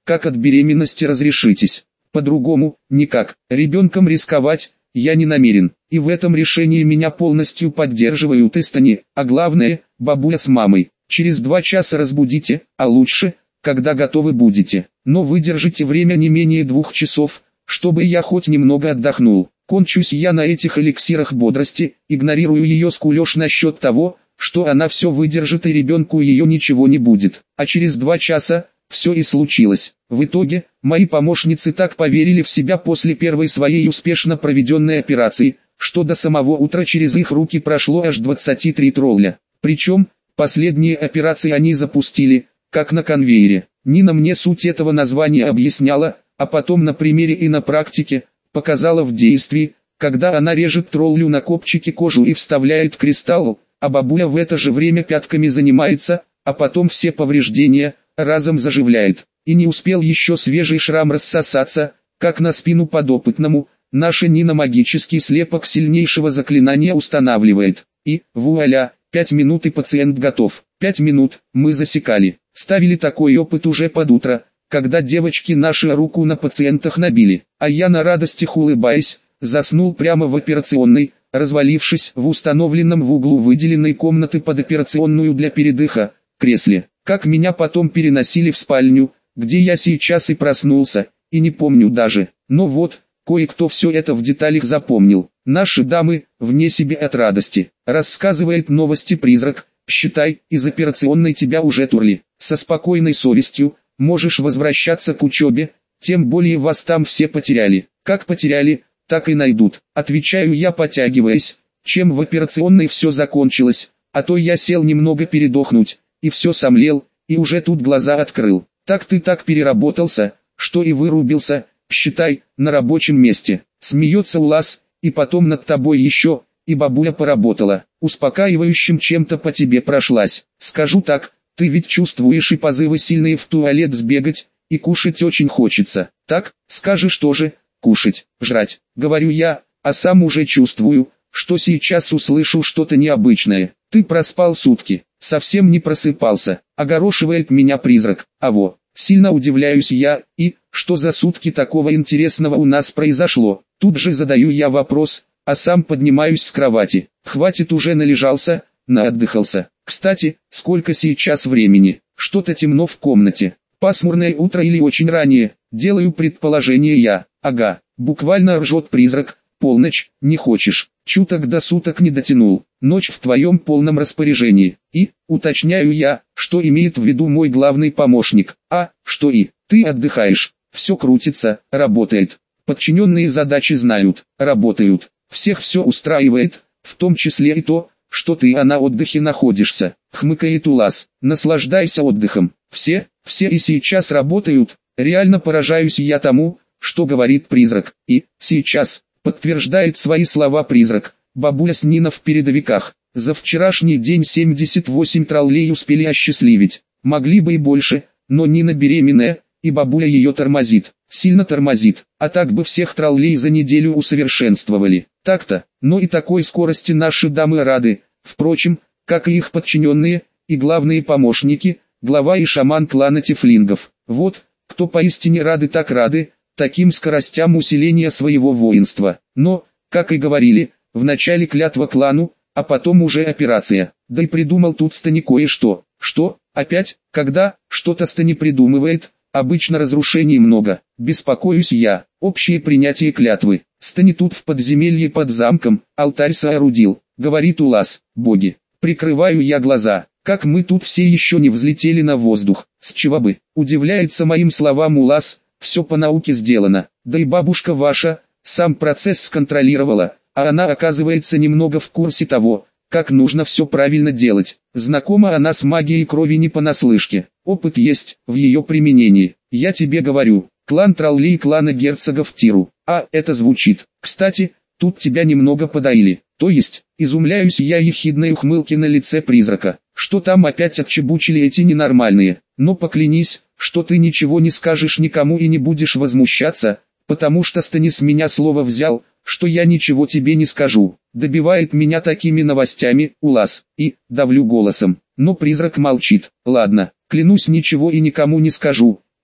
как от беременности разрешитесь. По-другому, никак. Ребенком рисковать я не намерен, и в этом решении меня полностью поддерживают Истани, а главное, бабуля с мамой. Через два часа разбудите, а лучше, когда готовы будете. Но выдержите время не менее двух часов, чтобы я хоть немного отдохнул. Кончусь я на этих эликсирах бодрости, игнорирую ее скулёж насчет того, что она все выдержит и ребенку ее ничего не будет. А через два часа все и случилось. В итоге, мои помощницы так поверили в себя после первой своей успешно проведенной операции, что до самого утра через их руки прошло аж двадцать три тролля. Причем, последние операции они запустили, как на конвейере. Нина мне суть этого названия объясняла, а потом на примере и на практике показала в действии, когда она режет троллю на копчике кожу и вставляет кристалл, а бабуля в это же время пятками занимается, а потом все повреждения разом заживляет. И не успел еще свежий шрам рассосаться, как на спину подопытному, наша Нина магический слепок сильнейшего заклинания устанавливает. И, вуаля, пять минут и пациент готов. Пять минут, мы засекали. Ставили такой опыт уже под утро, когда девочки наши руку на пациентах набили. А я на радостях улыбаясь, заснул прямо в операционной, развалившись в установленном в углу выделенной комнаты под операционную для передыха, кресле. Как меня потом переносили в спальню, где я сейчас и проснулся, и не помню даже. Но вот, кое-кто все это в деталях запомнил. Наши дамы, вне себе от радости. Рассказывает новости призрак, считай, из операционной тебя уже турли. Со спокойной совестью, можешь возвращаться к учебе, тем более вас там все потеряли. Как потеряли, так и найдут. Отвечаю я, потягиваясь, чем в операционной все закончилось, а то я сел немного передохнуть, и все сомлел, и уже тут глаза открыл. Так ты так переработался, что и вырубился, считай, на рабочем месте. Смеется Улас, и потом над тобой еще, и бабуля поработала, успокаивающим чем-то по тебе прошлась. Скажу так, ты ведь чувствуешь и позывы сильные в туалет сбегать, и кушать очень хочется. Так, скажешь тоже, кушать, жрать, говорю я, а сам уже чувствую, что сейчас услышу что-то необычное. Ты проспал сутки, совсем не просыпался, огорошивает меня призрак. А во, сильно удивляюсь я, и, что за сутки такого интересного у нас произошло? Тут же задаю я вопрос, а сам поднимаюсь с кровати. Хватит, уже належался, наотдыхался. Кстати, сколько сейчас времени? Что-то темно в комнате. Пасмурное утро или очень раннее? Делаю предположение я. Ага, буквально ржет призрак. Полночь, не хочешь, чуток до суток не дотянул, ночь в твоем полном распоряжении. И, уточняю я, что имеет в виду мой главный помощник. А, что и, ты отдыхаешь, все крутится, работает. Подчиненные задачи знают, работают, всех все устраивает, в том числе и то, что ты а на отдыхе находишься. Хмыкает Улас, наслаждайся отдыхом. Все, все и сейчас работают, реально поражаюсь я тому, что говорит призрак. И, сейчас, подтверждает свои слова призрак, бабуля с Нина в передовиках. За вчерашний день семьдесят восемь троллей успели осчастливить. Могли бы и больше, но Нина беременная, и бабуля ее тормозит. Сильно тормозит, а так бы всех троллей за неделю усовершенствовали. Так-то, но и такой скорости наши дамы рады. Впрочем, как и их подчиненные, и главные помощники, глава и шаман клана тифлингов. Вот, кто поистине рады, так рады таким скоростям усиления своего воинства. Но, как и говорили, вначале клятва клану, а потом уже операция. Да и придумал тут Стани кое-что. Что? Опять? Когда что-то Стани придумывает, обычно разрушений много. Беспокоюсь я. Общее принятие клятвы. Стани тут в подземелье под замком, алтарь соорудил. Говорит Улас, боги. Прикрываю я глаза. Как мы тут все еще не взлетели на воздух. С чего бы? Удивляется моим словам Улас. Все по науке сделано, да и бабушка ваша, сам процесс сконтролировала, а она оказывается немного в курсе того, как нужно все правильно делать. Знакома она с магией крови не понаслышке, опыт есть в ее применении. Я тебе говорю, клан троллей клана герцогов Тиру, а это звучит. Кстати, тут тебя немного подоили, то есть, изумляюсь я ехидной ухмылке на лице призрака. Что там опять отчебучили эти ненормальные? Но поклянись, что ты ничего не скажешь никому и не будешь возмущаться, потому что Стани с меня слово взял, что я ничего тебе не скажу. Добивает меня такими новостями, Улас, и, давлю голосом. Но призрак молчит. Ладно, клянусь, ничего и никому не скажу,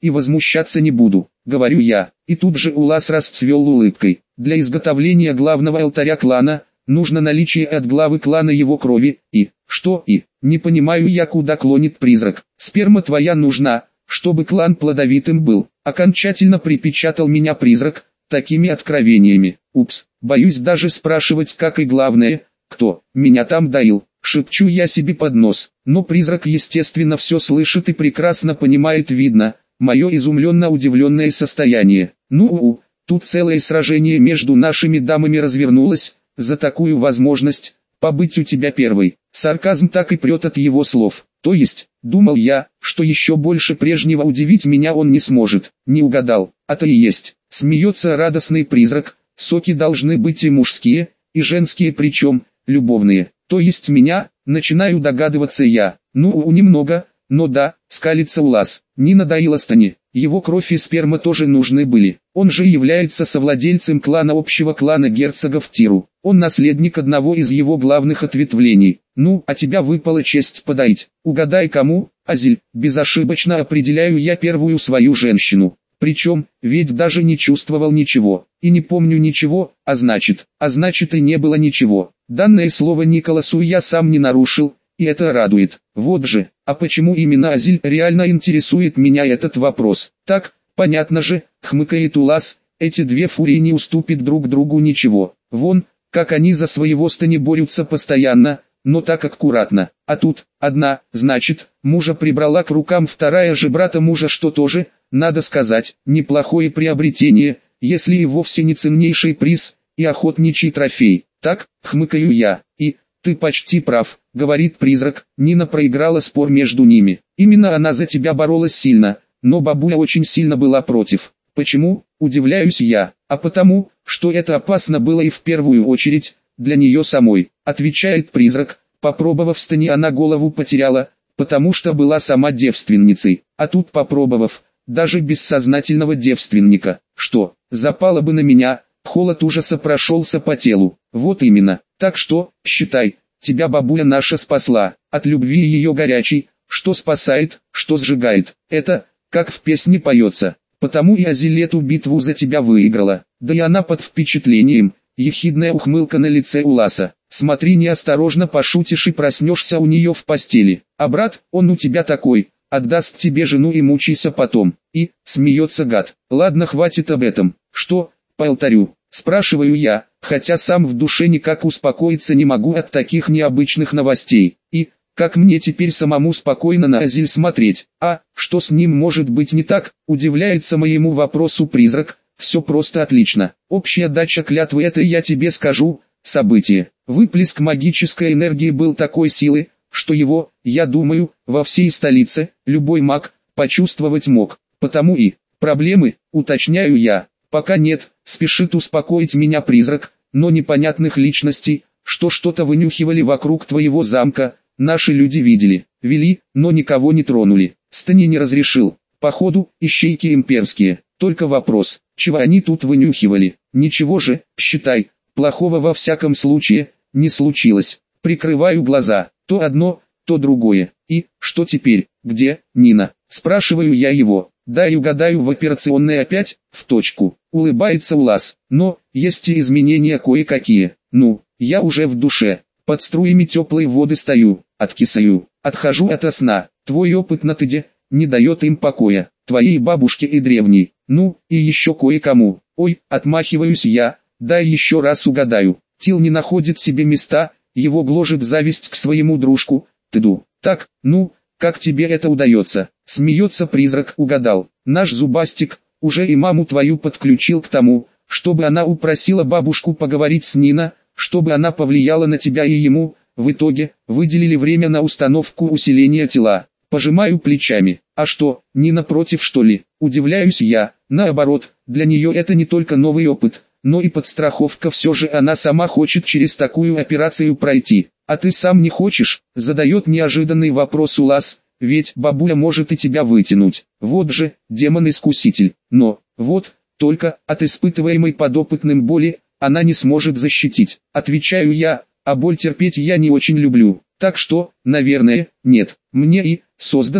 и возмущаться не буду, говорю я. И тут же Улас расцвел улыбкой. Для изготовления главного алтаря клана нужно наличие от главы клана его крови, и, что и, не понимаю я, куда клонит призрак. Сперма твоя нужна, чтобы клан плодовитым был. Окончательно припечатал меня призрак такими откровениями. Упс, боюсь даже спрашивать, как и главное, кто меня там доил. Шепчу я себе под нос, но призрак естественно все слышит и прекрасно понимает, видно мое изумленно-удивленное состояние. Ну-у, тут целое сражение между нашими дамами развернулось, за такую возможность побыть у тебя первой. Сарказм так и прет от его слов. То есть, думал я, что еще больше прежнего удивить меня он не сможет. Не угадал, а-то и есть. Смеется радостный призрак, соки должны быть и мужские, и женские, причем любовные. То есть меня, начинаю догадываться я. Ну, немного, но да, скалится Улас. Не надоело Стани. Его кровь и сперма тоже нужны были. Он же является совладельцем клана общего клана герцогов Тиру. Он наследник одного из его главных ответвлений. Ну, а тебя выпала честь подоить. Угадай кому, Азиль. Безошибочно определяю я первую свою женщину. Причем, ведь даже не чувствовал ничего, и не помню ничего, а значит, а значит и не было ничего. Данное слово Николасу я сам не нарушил, и это радует. Вот же, а почему именно Азиль, реально интересует меня этот вопрос. Так, понятно же, хмыкает Улас, эти две фурии не уступят друг другу ничего. Вон, как они за своего Стани борются постоянно, но так аккуратно. А тут, одна, значит, мужа прибрала к рукам, вторая же брата мужа, что тоже, надо сказать, неплохое приобретение, если и вовсе не ценнейший приз, и охотничий трофей. Так, хмыкаю я, и, ты почти прав, говорит призрак, Нина проиграла спор между ними. Именно она за тебя боролась сильно, но бабуля очень сильно была против. Почему, удивляюсь я, а потому, что это опасно было и в первую очередь, для нее самой, отвечает призрак, попробовав Стани она голову потеряла, потому что была сама девственницей, а тут попробовав, даже бессознательного девственника, что, запало бы на меня, холод ужаса прошелся по телу, вот именно, так что, считай, тебя бабуля наша спасла, от любви ее горячей, что спасает, что сжигает, это, как в песне поется, потому и Азиль эту битву за тебя выиграла, да и она под впечатлением, ехидная ухмылка на лице Уласа, смотри неосторожно пошутишь и проснешься у нее в постели, а брат, он у тебя такой, отдаст тебе жену и мучайся потом. И, смеется гад, ладно, хватит об этом. Что, по алтарю, спрашиваю я, хотя сам в душе никак успокоиться не могу от таких необычных новостей. И, как мне теперь самому спокойно на Азиль смотреть? А, что с ним может быть не так, удивляется моему вопросу призрак. Все просто отлично. Общая дача клятвы, это я тебе скажу, событие. Выплеск магической энергии был такой силы, что его, я думаю, во всей столице, любой маг, почувствовать мог. Потому и, проблемы, уточняю я, пока нет, спешит успокоить меня призрак, но непонятных личностей, что что-то вынюхивали вокруг твоего замка, наши люди видели, вели, но никого не тронули. Стани не разрешил, походу, ищейки имперские, только вопрос, чего они тут вынюхивали, ничего же, считай, плохого во всяком случае, не случилось. Прикрываю глаза, то одно, то другое. И, что теперь, где, Нина? Спрашиваю я его. Да и угадаю, в операционной опять, в точку. Улыбается Улас. Но, есть и изменения кое-какие. Ну, я уже в душе. Под струями теплой воды стою, откисаю, отхожу ото сна. Твой опыт на Тыде не дает им покоя. Твоей бабушке и древней. Ну, и еще кое-кому. Ой, отмахиваюсь я. Да еще раз угадаю. Тил не находит себе места. Его гложет зависть к своему дружку, Тыду. Так, ну, как тебе это удается? Смеется призрак, угадал. Наш зубастик, уже и маму твою подключил к тому, чтобы она упросила бабушку поговорить с Нина, чтобы она повлияла на тебя и ему, в итоге, выделили время на установку усиления тела. Пожимаю плечами. А что, Нина против что ли? Удивляюсь я. Наоборот, для нее это не только новый опыт, но и подстраховка, все же она сама хочет через такую операцию пройти. А ты сам не хочешь? Задает неожиданный вопрос Улас, ведь бабуля может и тебя вытянуть. Вот же, демон-искуситель. Но, вот, только, от испытываемой подопытным боли, она не сможет защитить. Отвечаю я, а боль терпеть я не очень люблю. Так что, наверное, нет. Мне и, созданных,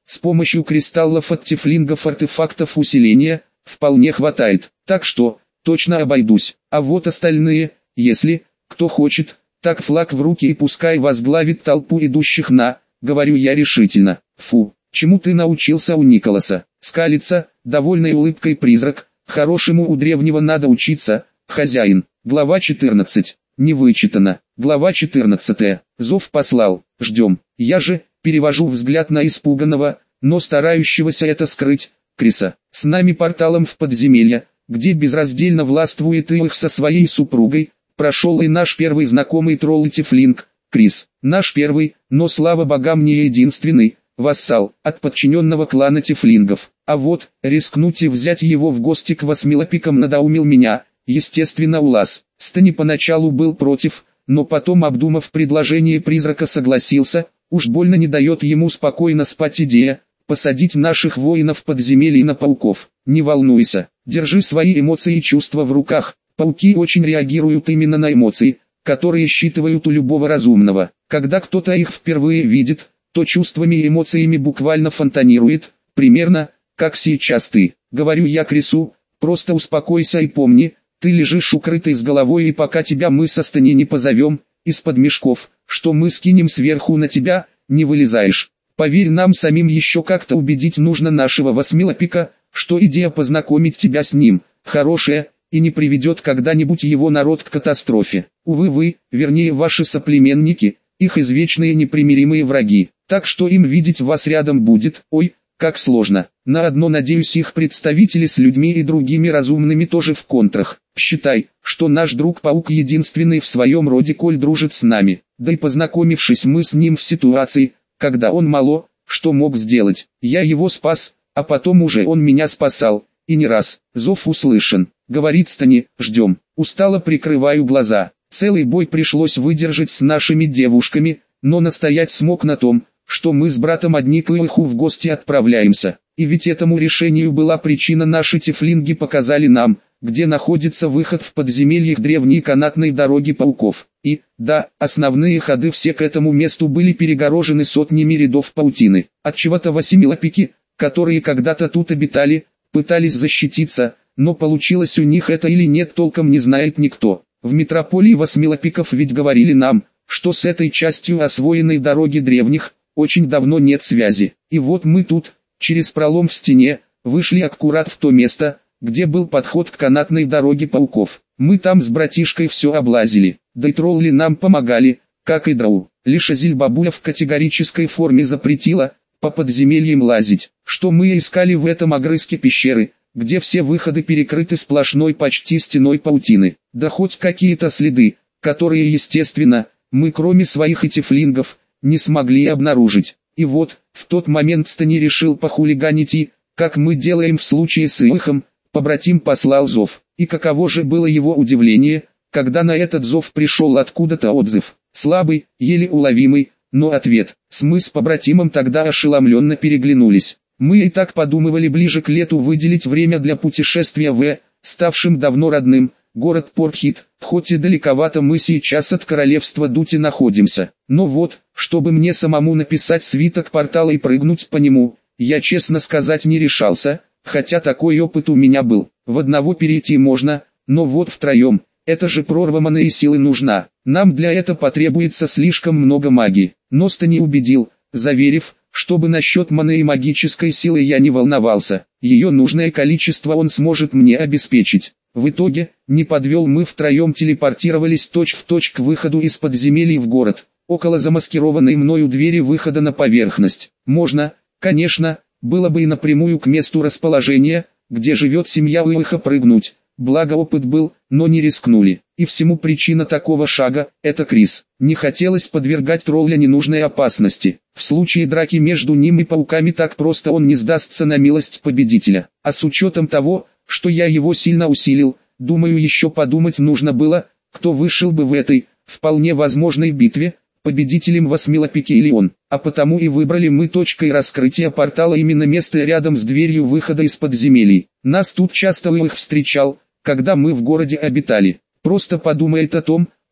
С помощью кристаллов от тифлингов артефактов усиления вполне хватает, так что точно обойдусь. А вот остальные, если кто хочет, так флаг в руки и пускай возглавит толпу идущих на, говорю я решительно. Фу, чему ты научился у Николаса? Скалится, довольной улыбкой призрак. Хорошему у древнего надо учиться, хозяин. Глава четырнадцать. Не вычитано. Глава четырнадцатая. Зов послал. Ждем. Я же перевожу взгляд на испуганного, но старающегося это скрыть, Криса. С нами порталом в подземелье, где безраздельно властвует их со своей супругой, прошел и наш первый знакомый тролл и тифлинг, Крис. Наш первый, но слава богам не единственный, вассал от подчиненного клана тифлингов. А вот, рискнуть и взять его в гости к восьмилапикам надоумил меня, естественно Улас. Стани поначалу был против, но потом, обдумав предложение призрака, согласился. Уж больно не дает ему спокойно спать идея посадить наших воинов подземелий на пауков. Не волнуйся, держи свои эмоции и чувства в руках. Пауки очень реагируют именно на эмоции, которые считывают у любого разумного. Когда кто-то их впервые видит, то чувствами и эмоциями буквально фонтанирует, примерно, как сейчас ты. Говорю я Крису, просто успокойся и помни, ты лежишь укрытый с головой, и пока тебя мы со Стани не позовем, из-под мешков, что мы скинем сверху на тебя, не вылезаешь. Поверь, нам самим еще как-то убедить нужно нашего восьмилапика, что идея познакомить тебя с ним, хорошая, и не приведет когда-нибудь его народ к катастрофе. Увы вы, вернее ваши соплеменники, их извечные непримиримые враги, так что им видеть вас рядом будет, ой, как сложно. На одно надеюсь, их представители с людьми и другими разумными тоже в контрах. Считай, что наш друг-паук единственный в своем роде, коль дружит с нами. Да и познакомившись мы с ним в ситуации, когда он мало, что мог сделать. Я его спас, а потом уже он меня спасал, и не раз. Зов услышан, говорит Стани, ждем. Устало прикрываю глаза. Целый бой пришлось выдержать с нашими девушками, но настоять смог на том, что мы с братом одни к Илху в гости отправляемся. И ведь этому решению была причина, наши тифлинги показали нам, где находится выход в подземельях древней канатной дороги пауков. И, да, основные ходы все к этому месту были перегорожены сотнями рядов паутины. Отчего-то восьмилапики, которые когда-то тут обитали, пытались защититься, но получилось у них это или нет, толком не знает никто. В метрополии восьмилапиков ведь говорили нам, что с этой частью освоенной дороги древних очень давно нет связи. И вот мы тут, через пролом в стене, вышли аккурат в то место, где был подход к канатной дороге пауков. Мы там с братишкой все облазили, да и тролли нам помогали, как и драу. Лишь Азиль-бабуля в категорической форме запретила по подземельям лазить, что мы искали в этом огрызке пещеры, где все выходы перекрыты сплошной почти стеной паутины. Да хоть какие-то следы, которые, естественно, мы кроме своих и тифлингов, не смогли обнаружить. И вот, в тот момент Стани решил похулиганить и, как мы делаем в случае с Илхом, побратим послал зов. И каково же было его удивление, когда на этот зов пришел откуда-то отзыв. Слабый, еле уловимый, но ответ. Мы с побратимом тогда ошеломленно переглянулись. Мы и так подумывали ближе к лету выделить время для путешествия в, ставшим давно родным, город Портхит. Хоть и далековато мы сейчас от королевства Дути находимся. Но вот, чтобы мне самому написать свиток портала и прыгнуть по нему, я честно сказать не решался, хотя такой опыт у меня был. В одного перейти можно, но вот втроем, это же прорва маны и силы нужна. Нам для этого потребуется слишком много магии. Но Стани убедил, заверив, чтобы насчет маны и магической силы я не волновался. Ее нужное количество он сможет мне обеспечить. В итоге, не подвел, мы втроем телепортировались точь-в-точь к выходу из подземелий в город, около замаскированной мною двери выхода на поверхность. Можно, конечно, было бы и напрямую к месту расположения, где живет семья Уилха, прыгнуть, благо опыт был, но не рискнули. И всему причина такого шага – это Крис. Не хотелось подвергать тролля ненужной опасности. В случае драки между ним и пауками так просто он не сдастся на милость победителя. А с учетом того, что я его сильно усилил, думаю, еще подумать нужно было, кто вышел бы в этой, вполне возможной битве, победителем восьмилапики или он. А потому и выбрали мы точкой раскрытия портала именно место рядом с дверью выхода из подземелий. Нас тут часто Уилх встречал, когда мы в городе обитали. Просто подумает о том,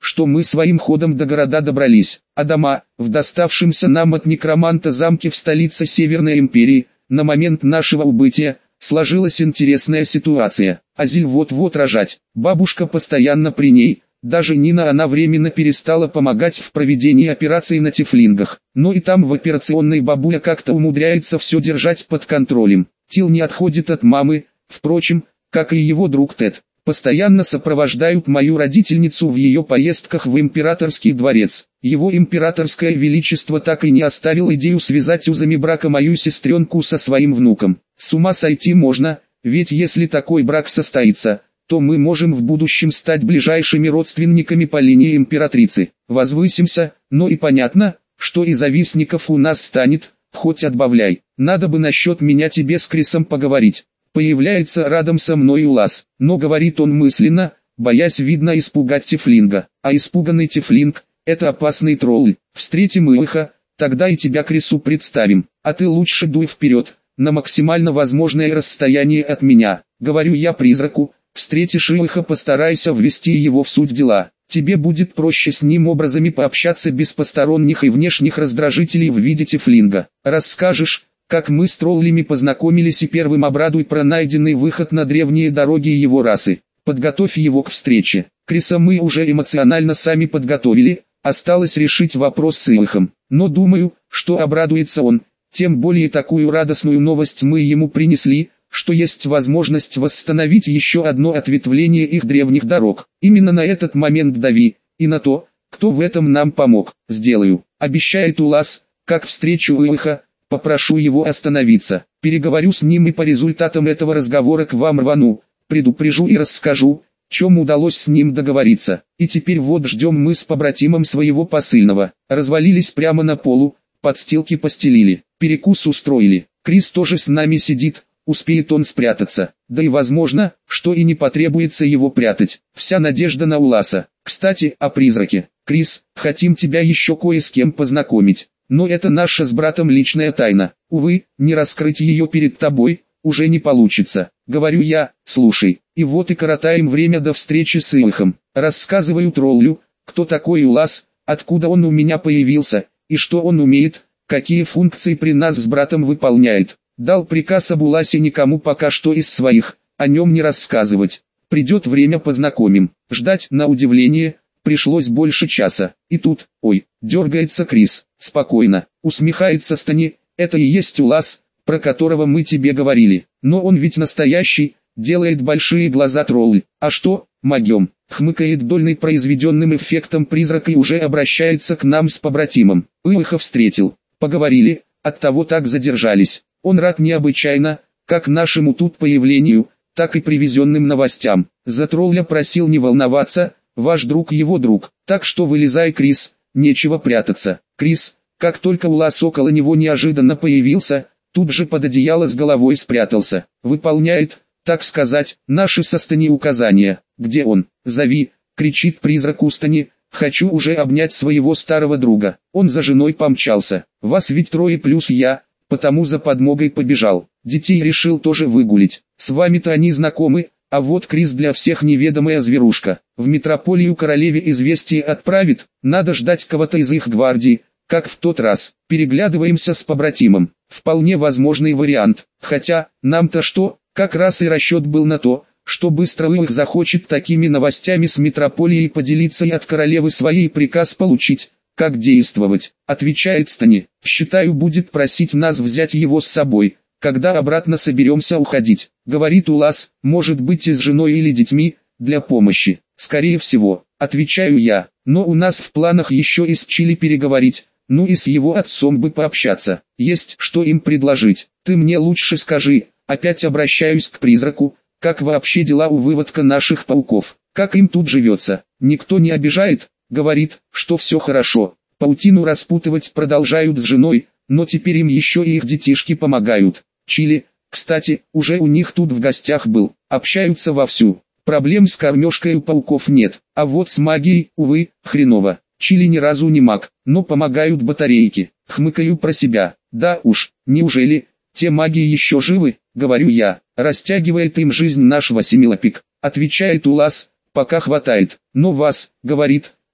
что мы своим ходом до города добрались, а дома, в доставшемся нам от некроманта замке в столице Северной империи, на момент нашего убытия, сложилась интересная ситуация. Азиль вот-вот рожать, бабушка постоянно при ней, даже Нина она временно перестала помогать в проведении операций на тифлингах, но и там в операционной бабуля как-то умудряется все держать под контролем. Тил не отходит от мамы, впрочем, как и его друг Тед. Постоянно сопровождают мою родительницу в ее поездках в императорский дворец. Его императорское величество так и не оставил идею связать узами брака мою сестренку со своим внуком. С ума сойти можно, ведь если такой брак состоится, то мы можем в будущем стать ближайшими родственниками по линии императрицы. Возвысимся, но и понятно, что и завистников у нас станет, хоть отбавляй. Надо бы насчет меня тебе с Крисом поговорить. Появляется рядом со мной Улас, но говорит он мысленно, боясь видно испугать тифлинга. А испуганный тифлинг – это опасный тролль. Встретим Илыха, тогда и тебя Крису представим. А ты лучше дуй вперед, на максимально возможное расстояние от меня. Говорю я призраку, встретишь Илыха, постарайся ввести его в суть дела. Тебе будет проще с ним образами пообщаться без посторонних и внешних раздражителей в виде тифлинга. Расскажешь, как мы с троллями познакомились, и первым обрадуй про найденный выход на древние дороги его расы. Подготовь его к встрече. Криса мы уже эмоционально сами подготовили, осталось решить вопрос с Илыхом. Но думаю, что обрадуется он, тем более такую радостную новость мы ему принесли, что есть возможность восстановить еще одно ответвление их древних дорог. Именно на этот момент дави, и на то, кто в этом нам помог, сделаю. Обещает Улас, как встречу Илыха, попрошу его остановиться. Переговорю с ним и по результатам этого разговора к вам рвану, предупрежу и расскажу, чем удалось с ним договориться. И теперь вот ждем мы с побратимом своего посыльного. Развалились прямо на полу, подстилки постелили, перекус устроили. Крис тоже с нами сидит, успеет он спрятаться. Да и возможно, что и не потребуется его прятать. Вся надежда на Уласа. Кстати, о призраке. Крис, хотим тебя еще кое с кем познакомить. Но это наша с братом личная тайна. Увы, не раскрыть ее перед тобой, уже не получится. Говорю я, слушай, и вот и коротаем время до встречи с Илыхом. Рассказываю троллю, кто такой Улас, откуда он у меня появился, и что он умеет, какие функции при нас с братом выполняет. Дал приказ об Уласе никому пока что из своих, о нем не рассказывать. Придет время, познакомим. Ждать, на удивление, пришлось больше часа. И тут, ой, дергается Крис. Спокойно, усмехается Стани, это и есть Улас, про которого мы тебе говорили. Но он ведь настоящий, делает большие глаза тролль. А что, могем, хмыкает дольный произведенным эффектом призрак и уже обращается к нам с побратимом. Илыха встретил, поговорили, оттого так задержались. Он рад необычайно, как нашему тут появлению, так и привезенным новостям. За тролля просил не волноваться, ваш друг его друг, так что вылезай, Крис, нечего прятаться. Крис, как только Улас около него неожиданно появился, тут же под одеяло с головой спрятался. Выполняет, так сказать, наши со Стани указания. Где он? Зови, кричит призрак у Стани, хочу уже обнять своего старого друга. Он за женой помчался. Вас ведь трое плюс я, потому за подмогой побежал. Детей решил тоже выгулить. С вами-то они знакомы, а вот Крис для всех неведомая зверушка. В метрополию королеве известие отправит, надо ждать кого-то из их гвардии, как в тот раз. Переглядываемся с побратимом. Вполне возможный вариант. Хотя, нам-то что, как раз и расчет был на то, что быстро Илых захочет такими новостями с метрополией поделиться и от королевы своей приказ получить. Как действовать? Отвечает Стани. Считаю, будет просить нас взять его с собой, когда обратно соберемся уходить. Говорит Улас, может быть и с женой или детьми, для помощи. Скорее всего, отвечаю я, но у нас в планах еще и с Чили переговорить, ну и с его отцом бы пообщаться. Есть что им предложить. Ты мне лучше скажи, опять обращаюсь к призраку, как вообще дела у выводка наших пауков, как им тут живется. Никто не обижает, говорит, что все хорошо. Паутину распутывать продолжают с женой, но теперь им еще и их детишки помогают. Чили, кстати, уже у них тут в гостях был, общаются вовсю. Проблем с кормежкой у пауков нет, а вот с магией, увы, хреново. Чили ни разу не маг, но помогают батарейки. Хмыкаю про себя. Да уж, неужели, те маги еще живы, говорю я. Растягивает им жизнь наш восемилапик. Отвечает Улас, пока хватает. Но вас, говорит,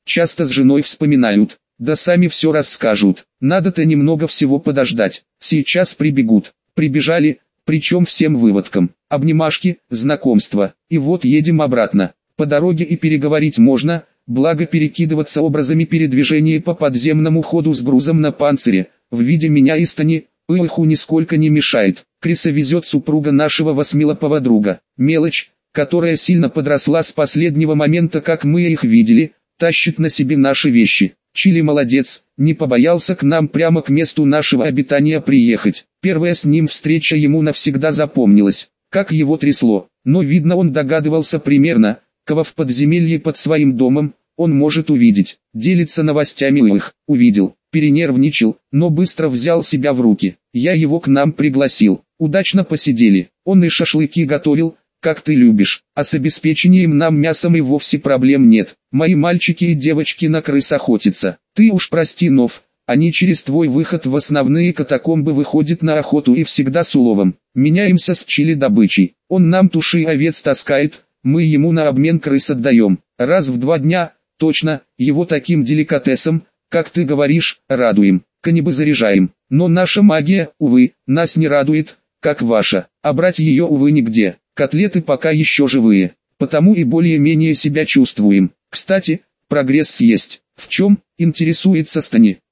часто с женой вспоминают, да сами все расскажут. Надо-то немного всего подождать, сейчас прибегут. Прибежали, причем всем выводком. Обнимашки, знакомства, и вот едем обратно. По дороге и переговорить можно, благо перекидываться образами передвижения по подземному ходу с грузом на панцире, в виде меня и Стани, Иху нисколько не мешает. Криса везет супруга нашего восьмилапого друга. Мелочь, которая сильно подросла с последнего момента, как мы их видели, тащит на себе наши вещи. Чили молодец, не побоялся к нам прямо к месту нашего обитания приехать. Первая с ним встреча ему навсегда запомнилась, как его трясло, но видно он догадывался примерно, кого в подземелье под своим домом он может увидеть. Делится новостями их, увидел, перенервничал, но быстро взял себя в руки. Я его к нам пригласил, удачно посидели, он и шашлыки готовил, как ты любишь, а с обеспечением нам мясом и вовсе проблем нет. Мои мальчики и девочки на крыс охотятся. Ты уж прости, Нов, они через твой выход в основные катакомбы выходят на охоту и всегда с уловом. Меняемся с Чили добычей. Он нам туши овец таскает, мы ему на обмен крыс отдаем. Раз в два дня, точно, его таким деликатесом, как ты говоришь, радуем. Канибы заряжаем. Но наша магия, увы, нас не радует, как ваша, а брать ее, увы, нигде. Котлеты пока еще живые, потому и более-менее себя чувствуем. Кстати, прогресс есть. В чем, интересуется Стани?